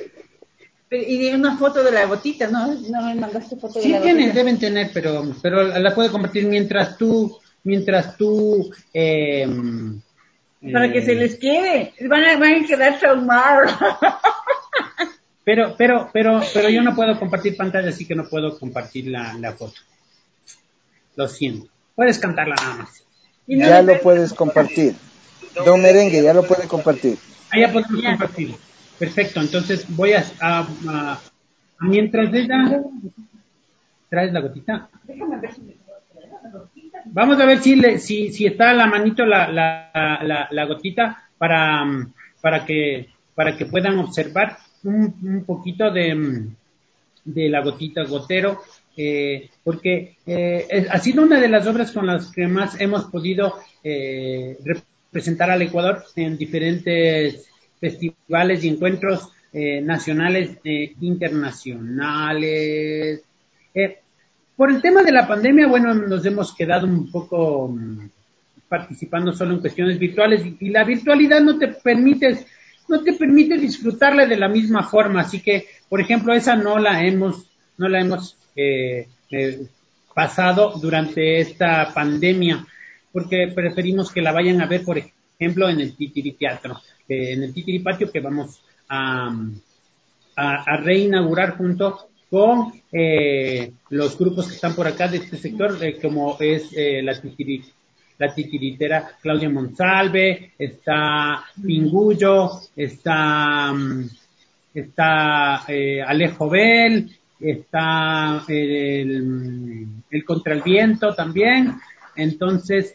Y una foto de la gotita, ¿no? No me mandaste foto de sí la tienen, gotita. Deben tener, pero pero la puede compartir mientras tú, mientras tú... Eh, Para eh, que se les quede. Van a, van a quedar traumados. Pero, pero, pero, pero yo no puedo compartir pantalla, así que no puedo compartir la, la foto. Lo siento. Puedes cantarla nada más. Ya lo puedes compartir. Don Merengue, ya lo puede compartir. Ah, ya podemos compartir. Perfecto, entonces voy a, a, a, a mientras ella traes la gotita. Vamos a ver si le, si, si está a la manito la, la, la, la gotita para, para que, para que puedan observar un, un poquito de, de la gotita gotero, eh, porque eh, es, ha sido una de las obras con las que más hemos podido eh, representar al Ecuador en diferentes festivales y encuentros eh, nacionales e internacionales. Eh, por el tema de la pandemia, bueno, nos hemos quedado un poco um, participando solo en cuestiones virtuales y, y la virtualidad no te permite, no te permite disfrutarla de la misma forma, así que, por ejemplo, esa no la hemos, no la hemos eh, eh, pasado durante esta pandemia, porque preferimos que la vayan a ver, por ejemplo, en el Titiri Teatro, eh, en el Titiri Patio que vamos a, a, a reinaugurar junto con eh, los grupos que están por acá de este sector, eh, como es eh, la, titiri, la titiritera Claudia Monsalve, está Pingullo, está, está eh, Alejo Bell, está el, el Contra el Viento también. Entonces,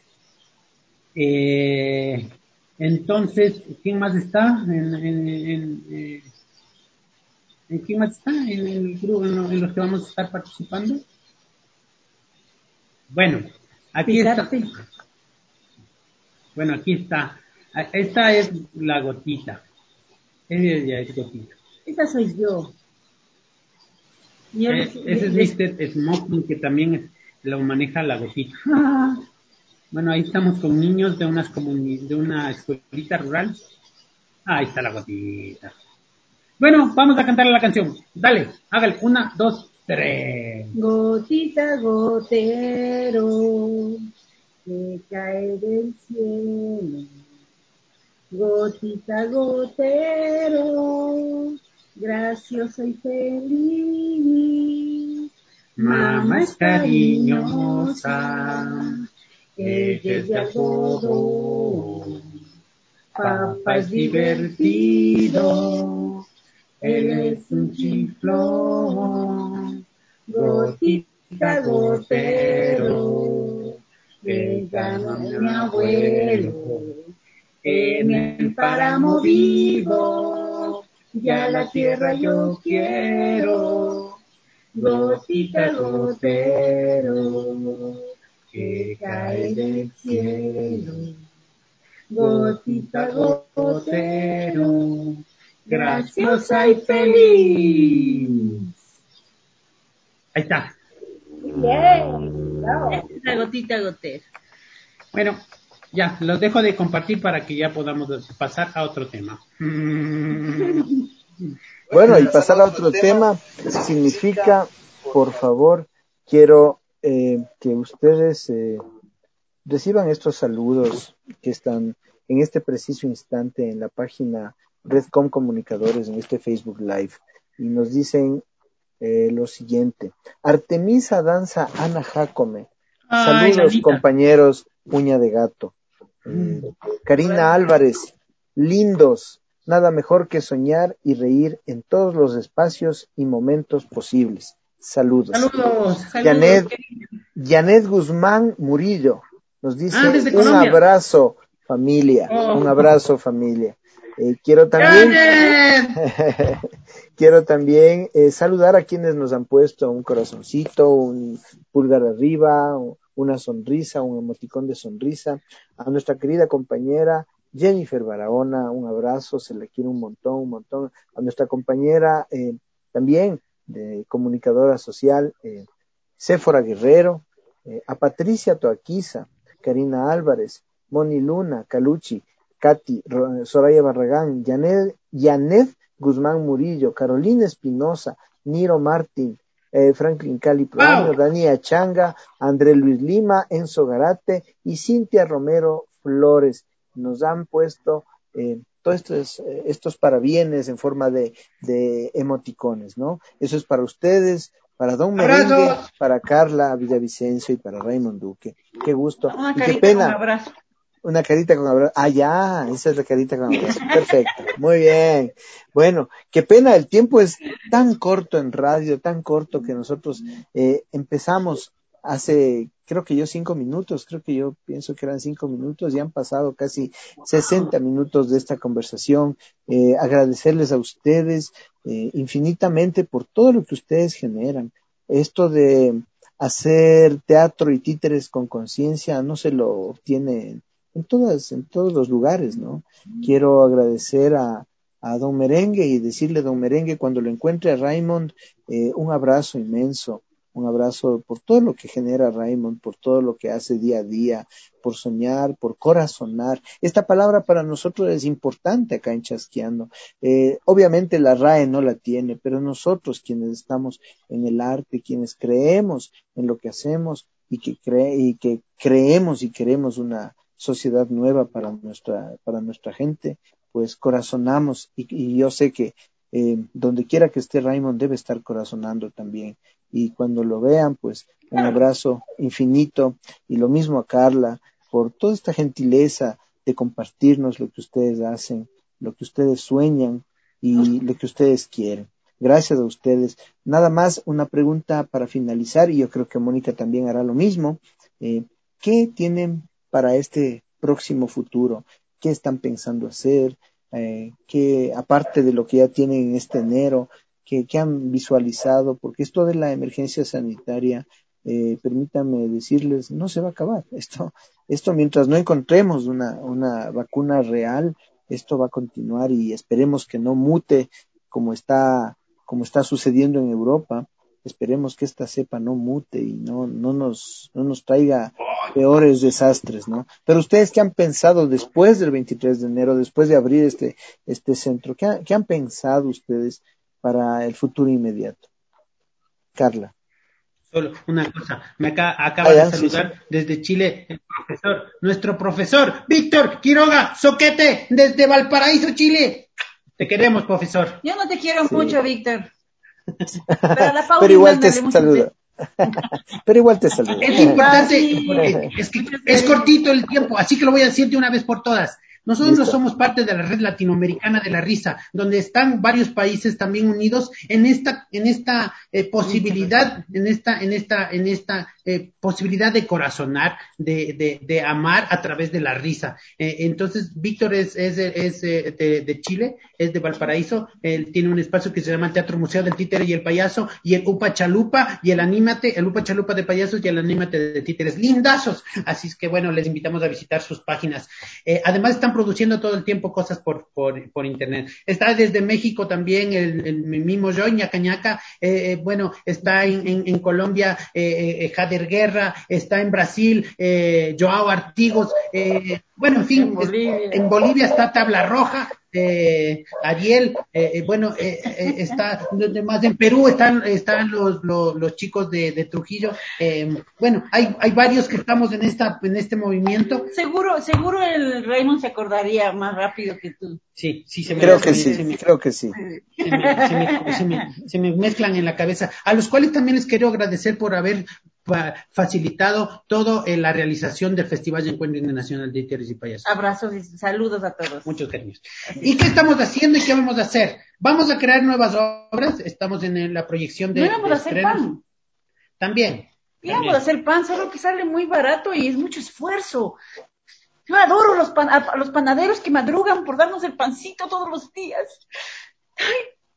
eh, entonces, ¿quién más está? En, en, en, eh, ¿En quién más está? ¿En el grupo en, en los que vamos a estar participando? Bueno, aquí Fíjate. está. Bueno, aquí está. Esta es la gotita. Ella es gotita. Esa soy yo. yo eh, ese es mister Smoking, que también es, lo maneja la gotita. Bueno, ahí estamos con niños de, unas comuni- de una escuelita rural. Ahí está la gotita. Bueno, vamos a cantarle la canción. Dale, hágale. Una, dos, tres. Gotita gotero que cae del cielo. Gotita gotero, graciosa y feliz. Mamá es cariñosa, ella es de algodón. Papá es divertido, él es un chiflón. Gotita gotero, le llama a mi abuelo. En el páramo vivo, ya la tierra yo quiero. Gotita gotero, que cae del cielo. Gotita gotero, graciosa y feliz. Ahí está. Bien, bravo. La gotita gotera. Bueno, ya, los dejo de compartir para que ya podamos pasar a otro tema. Bueno, y pasar a otro tema significa, por favor, quiero eh, que ustedes eh, reciban estos saludos que están en este preciso instante en la página Redcom Comunicadores, en este Facebook Live, y nos dicen eh, lo siguiente: Artemisa Danza Ana Jacome, saludos. Ay, compañeros Uña de Gato. Eh, Karina Álvarez, lindos, nada mejor que soñar y reír en todos los espacios y momentos posibles. Saludos. Saludos. Janet, Janet Guzmán Murillo nos dice ah, un abrazo familia, oh. un abrazo familia. Eh, quiero también quiero también eh, saludar a quienes nos han puesto un corazoncito, un pulgar arriba, una sonrisa, un emoticón de sonrisa. A nuestra querida compañera Jennifer Barahona, un abrazo, se le quiere un montón, un montón. A nuestra compañera eh, también de comunicadora social, eh, Séfora Guerrero, eh, a Patricia Toaquiza, Karina Álvarez, Moni Luna, Caluchi, Katy, Soraya Barragán, Janet, Janet Guzmán Murillo, Carolina Espinosa, Niro Martín, eh, Franklin Cali Proaño, wow. Dania Changa, André Luis Lima, Enzo Garate y Cintia Romero Flores. Nos han puesto eh, todos estos, eh, estos parabienes en forma de, de emoticones, ¿no? Eso es para ustedes, para Don Merengue, ¡Abrazos! para Carla Villavicencio y para Raymond Duque. Qué gusto. Una Y qué carita pena. con abrazo. Una carita con abrazo. Ah, ya, esa es la carita con abrazo. Perfecto. Muy bien. Bueno, qué pena, el tiempo es tan corto en radio, tan corto que nosotros eh, empezamos hace, creo que yo cinco minutos, creo que yo pienso que eran cinco minutos y han pasado casi sesenta minutos de esta conversación. Eh, agradecerles a ustedes eh, infinitamente por todo lo que ustedes generan. Esto de hacer teatro y títeres con conciencia no se lo obtiene en todas, en todos los lugares, ¿no? Quiero agradecer a, a Don Merengue y decirle, Don Merengue, cuando lo encuentre a Raymond, eh, un abrazo inmenso, un abrazo por todo lo que genera Raymond, por todo lo que hace día a día, por soñar, por corazonar. Esta palabra para nosotros es importante acá en Chasqueando. Eh, obviamente la R A E no la tiene, pero nosotros quienes estamos en el arte, quienes creemos en lo que hacemos y que, cree, y que creemos y queremos una sociedad nueva para nuestra para nuestra gente, pues corazonamos y, y yo sé que eh, donde quiera que esté Raymond debe estar corazonando también, y cuando lo vean, pues un abrazo infinito, y lo mismo a Carla por toda esta gentileza de compartirnos lo que ustedes hacen, lo que ustedes sueñan y lo que ustedes quieren. Gracias a ustedes. Nada más una pregunta para finalizar, y yo creo que Mónica también hará lo mismo. Eh, ¿qué tienen para este próximo futuro? ¿Qué están pensando hacer? Eh, ¿qué, aparte de lo que ya tienen en este enero, qué, qué han visualizado? Porque esto de la emergencia sanitaria, eh, permítanme decirles, no se va a acabar. Esto, esto mientras no encontremos una, una vacuna real, esto va a continuar, y esperemos que no mute como está, como está sucediendo en Europa. Esperemos que esta cepa no mute y no, no nos, no nos traiga peores desastres, ¿no? Pero ustedes, ¿qué han pensado después del veintitrés de enero, después de abrir este, este centro? ¿Qué, ha, qué han pensado ustedes para el futuro inmediato? Carla. Solo una cosa, me acaba, acaba ah, de ya, saludar sí, sí. desde Chile el profesor, nuestro profesor Víctor Quiroga Soquete, desde Valparaíso, Chile. Te queremos, profesor. Yo no te quiero Sí. mucho, Víctor. Pero a la Pauli, Pero igual te mándale muchos saluda. Pero igual te saluda. Es importante, sí. porque es que es cortito el tiempo, así que lo voy a decir de una vez por todas. Nosotros Listo. somos parte de la red latinoamericana de la risa, donde están varios países también unidos en esta, en esta eh, posibilidad, en esta, en esta, en esta eh, posibilidad de corazonar, de, de, de amar a través de la risa. Eh, entonces, Víctor es, es, es eh, de, de Chile, es de Valparaíso, él tiene un espacio que se llama el Teatro Museo del Títere y el Payaso, y el Upa Chalupa, y el Anímate, el Upa Chalupa de Payasos y el Anímate de Títeres, lindazos. Así es que bueno, les invitamos a visitar sus páginas. Eh, además están produciendo todo el tiempo cosas por, por, por internet. Está desde México también el, el mismo Joy Ñaca Ñaca, eh, bueno, está en, en, en Colombia eh, eh, Jader Guerra, está en Brasil eh, Joao Artigos, eh, bueno, en fin, en Bolivia, es, en Bolivia está Tabla Roja, eh, Ariel, eh, eh, bueno, eh, eh, está, más en Perú están, están los, los, los chicos de, de Trujillo, eh, bueno, hay, hay varios que estamos en esta, en este movimiento. Seguro, seguro el Raymond se acordaría más rápido que tú. Sí, sí, se me, creo se que me, sí, se me, creo que sí. Se me, se, me, se, me, se me mezclan en la cabeza, a los cuales también les quiero agradecer por haber fa facilitado todo en la realización del Festival de Encuentro Internacional de Títeres y Payasos. Abrazos y saludos a todos. Muchos cariños. ¿Y qué estamos haciendo y qué vamos a hacer? Vamos a crear nuevas obras, estamos en la proyección de... No vamos de a hacer estrenos. pan. También. Y vamos a hacer pan, solo que sale muy barato y es mucho esfuerzo. Yo adoro los, pan, a los panaderos que madrugan por darnos el pancito todos los días. Ay,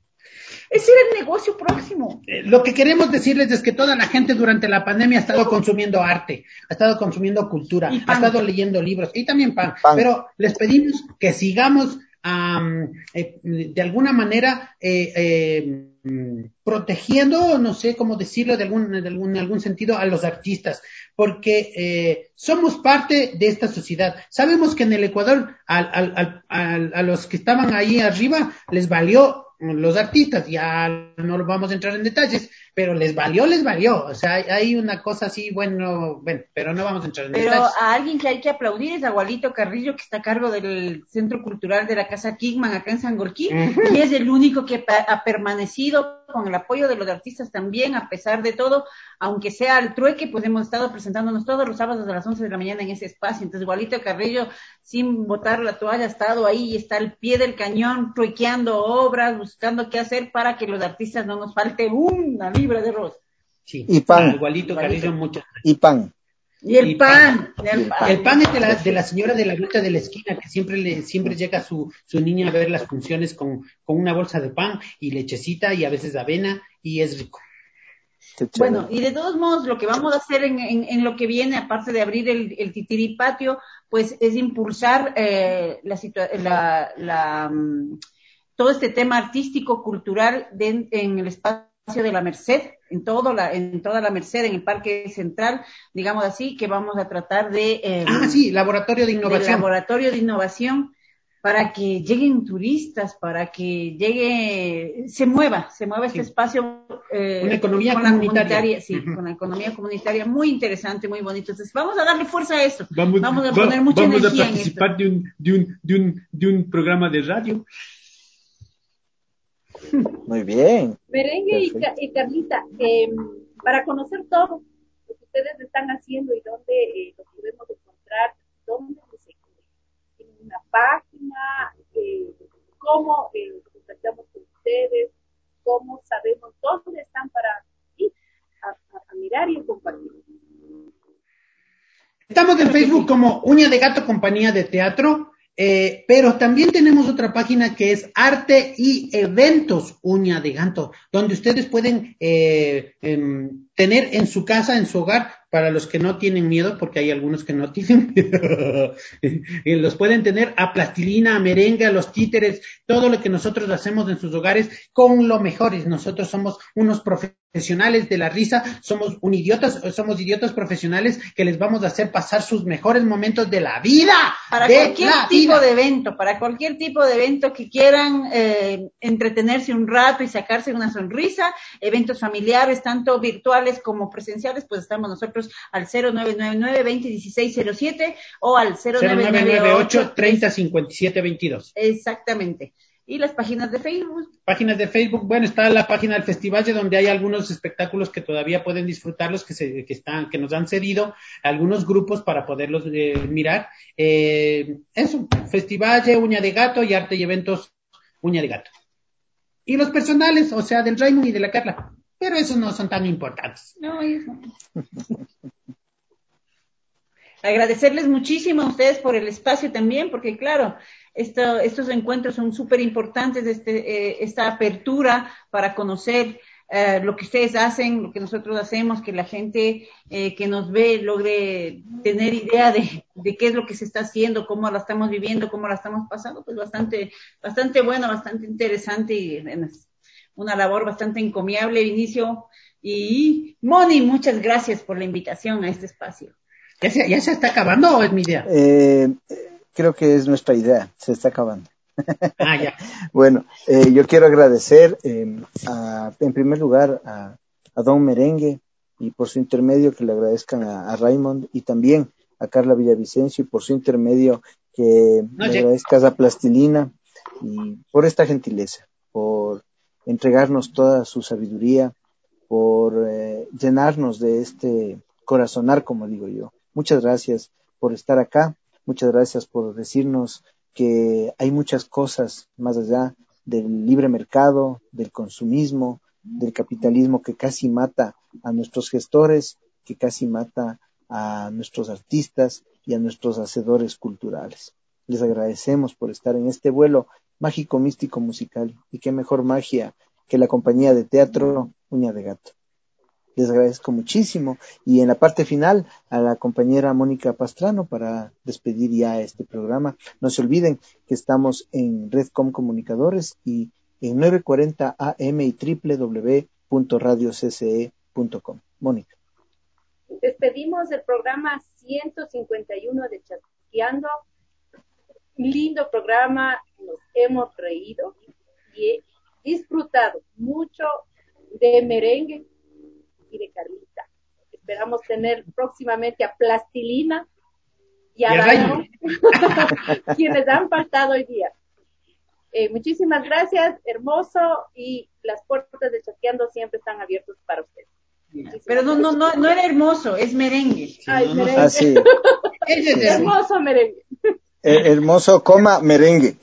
ese era el negocio próximo. Eh, lo que queremos decirles es que toda la gente durante la pandemia ha estado consumiendo arte, ha estado consumiendo cultura, ha estado leyendo libros y también pan. pan. Pero les pedimos que sigamos um, eh, de alguna manera eh, eh, protegiendo, no sé cómo decirlo de algún, de algún, de algún sentido, a los artistas, porque eh, somos parte de esta sociedad. Sabemos que en el Ecuador al, al, al, al, a los que estaban ahí arriba les valió los artistas, ya no vamos a entrar en detalles, pero les valió, les valió. O sea, hay una cosa así, bueno, bueno, pero no vamos a entrar en Pero detalles. a alguien que hay que aplaudir es a Gualito Carrillo, que está a cargo del Centro Cultural de la Casa Kingman acá en Sangolquí, uh-huh. y es el único que pa- ha permanecido con el apoyo de los artistas también, a pesar de todo, aunque sea al trueque, pues hemos estado presentándonos todos los sábados a las once de la mañana en ese espacio. Entonces, Gualito Carrillo, sin botar la toalla, ha estado ahí y está al pie del cañón, truequeando obras, buscando qué hacer para que los artistas no nos falte una libra de arroz. Sí. Y pan. Ah, Gualito Carrillo, muchas gracias. Y pan. Y el y pan, pan. El, pan. el pan es de la, de la señora de la vuelta de la esquina, que siempre le siempre llega su, su niña a ver las funciones con, con una bolsa de pan y lechecita y a veces avena, y es rico. Bueno, y de todos modos, lo que vamos a hacer en, en, en lo que viene, aparte de abrir el, el titiripatio, pues es impulsar eh, la, situa- la, la um, todo este tema artístico, cultural de, en el espacio de la Merced, en todo la, en toda la Merced, en el Parque Central, digamos así, que vamos a tratar de... Eh, ah, sí, laboratorio de innovación. De laboratorio de innovación, para que lleguen turistas, para que llegue, se mueva, se mueva este sí. espacio. Eh, Una economía con comunitaria. La comunitaria sí, uh-huh. Con la economía comunitaria, muy interesante, muy bonito. Entonces, vamos a darle fuerza a eso. Vamos, vamos a va, poner mucha vamos energía a participar en esto. De, un, de, un, de, un, de un programa de radio. Muy bien. Merengue y, y Carlita, eh, para conocer todo lo que ustedes están haciendo y dónde eh, lo podemos encontrar, dónde se tienen una página, eh, cómo eh, nos contactamos con ustedes, cómo sabemos dónde están para ir a, a, a mirar y a compartir. Estamos en Facebook como Uña de Gato Compañía de Teatro. Eh, pero también tenemos otra página que es Arte y Eventos Uña de Gato, donde ustedes pueden eh, eh, tener en su casa, en su hogar, para los que no tienen miedo, porque hay algunos que no tienen miedo, los pueden tener a plastilina, a merengue, a los títeres, todo lo que nosotros hacemos en sus hogares con lo mejor. Nosotros somos unos profesionales de la risa, somos un idiotas, somos idiotas profesionales que les vamos a hacer pasar sus mejores momentos de la vida. Para de cualquier la tipo vida. de evento, para cualquier tipo de evento que quieran eh, entretenerse un rato y sacarse una sonrisa, eventos familiares, tanto virtuales como presenciales, pues estamos nosotros al cero nueve nueve nueve, veinte dieciséis cero siete o al cero nueve nueve ocho, treinta cincuenta y siete veintidós. Exactamente. Y las páginas de Facebook. Páginas de Facebook, bueno, está la página del Festival donde hay algunos espectáculos que todavía pueden disfrutarlos, que se, que están, que nos han cedido algunos grupos para poderlos eh, mirar. Eh, eso, Festival, Uña de Gato y Arte y Eventos Uña de Gato. Y los personales, o sea, del Raymond y de la Carla, pero esos no son tan importantes. No, eso. Agradecerles muchísimo a ustedes por el espacio también, porque claro, esto, estos encuentros son súper importantes, este, eh, esta apertura para conocer eh, lo que ustedes hacen, lo que nosotros hacemos, que la gente eh, que nos ve logre tener idea de, de qué es lo que se está haciendo, cómo la estamos viviendo, cómo la estamos pasando, pues bastante, bastante bueno, bastante interesante y bueno, una labor bastante encomiable, Vinicio. Y Moni, muchas gracias por la invitación a este espacio. ¿Ya se, ya se está acabando o es mi idea? Eh, creo que es nuestra idea, se está acabando. Ah, ya. Bueno, eh, yo quiero agradecer eh, a, en primer lugar a, a Don Merengue y por su intermedio que le agradezcan a, a Raymond y también a Carla Villavicencio y por su intermedio que no, le ya. agradezcas a Plastilina y por esta gentileza, por entregarnos toda su sabiduría, por eh, llenarnos de este corazonar, como digo yo. Muchas gracias por estar acá, muchas gracias por decirnos que hay muchas cosas más allá del libre mercado, del consumismo, del capitalismo que casi mata a nuestros gestores, que casi mata a nuestros artistas y a nuestros hacedores culturales. Les agradecemos por estar en este vuelo mágico, místico, musical, y qué mejor magia que la compañía de teatro Uña de Gato. Les agradezco muchísimo y en la parte final a la compañera Mónica Pastrano para despedir ya este programa. No se olviden que estamos en Redcom Comunicadores y en novecientos cuarenta A M y doble u doble u doble u punto radio c c e punto com. Mónica. Despedimos el programa ciento cincuenta y uno de Chasqueando. Lindo programa, nos hemos reído y disfrutado mucho de merengue y de Carlita. Esperamos tener próximamente a Plastilina y a Rayo, quienes han faltado hoy día. Eh, muchísimas gracias, hermoso, y las puertas de Chasqueando siempre están abiertas para ustedes. Muchísimas Pero no, no, no, no era hermoso, es merengue. Sí, Ay, no, merengue. Ah, sí. Es sí, hermoso sí. merengue. Eh, hermoso, coma, merengue.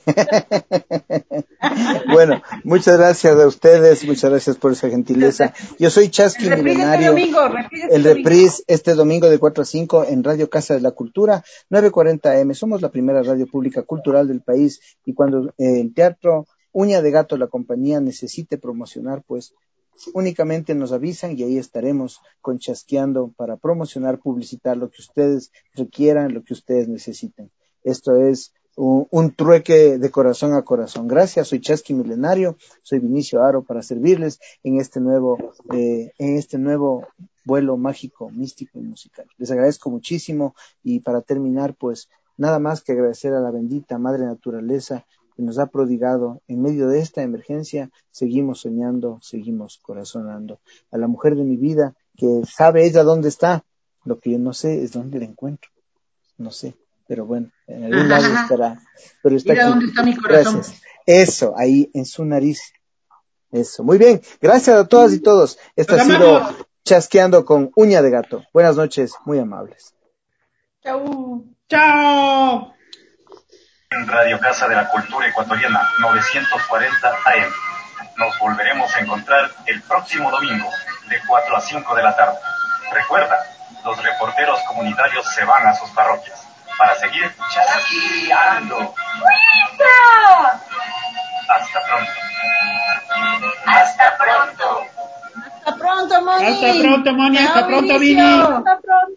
Bueno, muchas gracias a ustedes, muchas gracias por esa gentileza. Yo soy Chasqui el Milenario. Este domingo, este el reprise este domingo de cuatro a cinco en Radio Casa de la Cultura, nueve cuarenta A M. Somos la primera radio pública cultural del país y cuando eh, el teatro Uña de Gato, la compañía, necesite promocionar, pues únicamente nos avisan y ahí estaremos con Chasqueando para promocionar, publicitar lo que ustedes requieran, lo que ustedes necesiten. Esto es un, un trueque de corazón a corazón. Gracias, soy Chasqui Milenario, soy Vinicio Aro para servirles en este nuevo, eh, en este nuevo vuelo mágico, místico y musical. Les agradezco muchísimo y para terminar, pues nada más que agradecer a la bendita Madre Naturaleza que nos ha prodigado en medio de esta emergencia. Seguimos soñando, seguimos corazonando. A la mujer de mi vida que sabe ella dónde está, lo que yo no sé es dónde la encuentro, no sé. Pero bueno, en algún lado estará. Pero está Mira aquí. dónde está mi corazón. Gracias. Eso, ahí en su nariz. Eso. Muy bien. Gracias a todas y todos. Esto ha sido Chasqueando con Uña de Gato. Buenas noches, muy amables. Chau. Chao. En Radio Casa de la Cultura Ecuatoriana, novecientos cuarenta A M. Nos volveremos a encontrar el próximo domingo, de cuatro a cinco de la tarde. Recuerda, los reporteros comunitarios se van a sus parroquias para seguir chasqueando. Hasta pronto. Hasta pronto. Hasta pronto, Moni. Hasta pronto, Moni. Hasta pronto, Vini. Hasta pronto.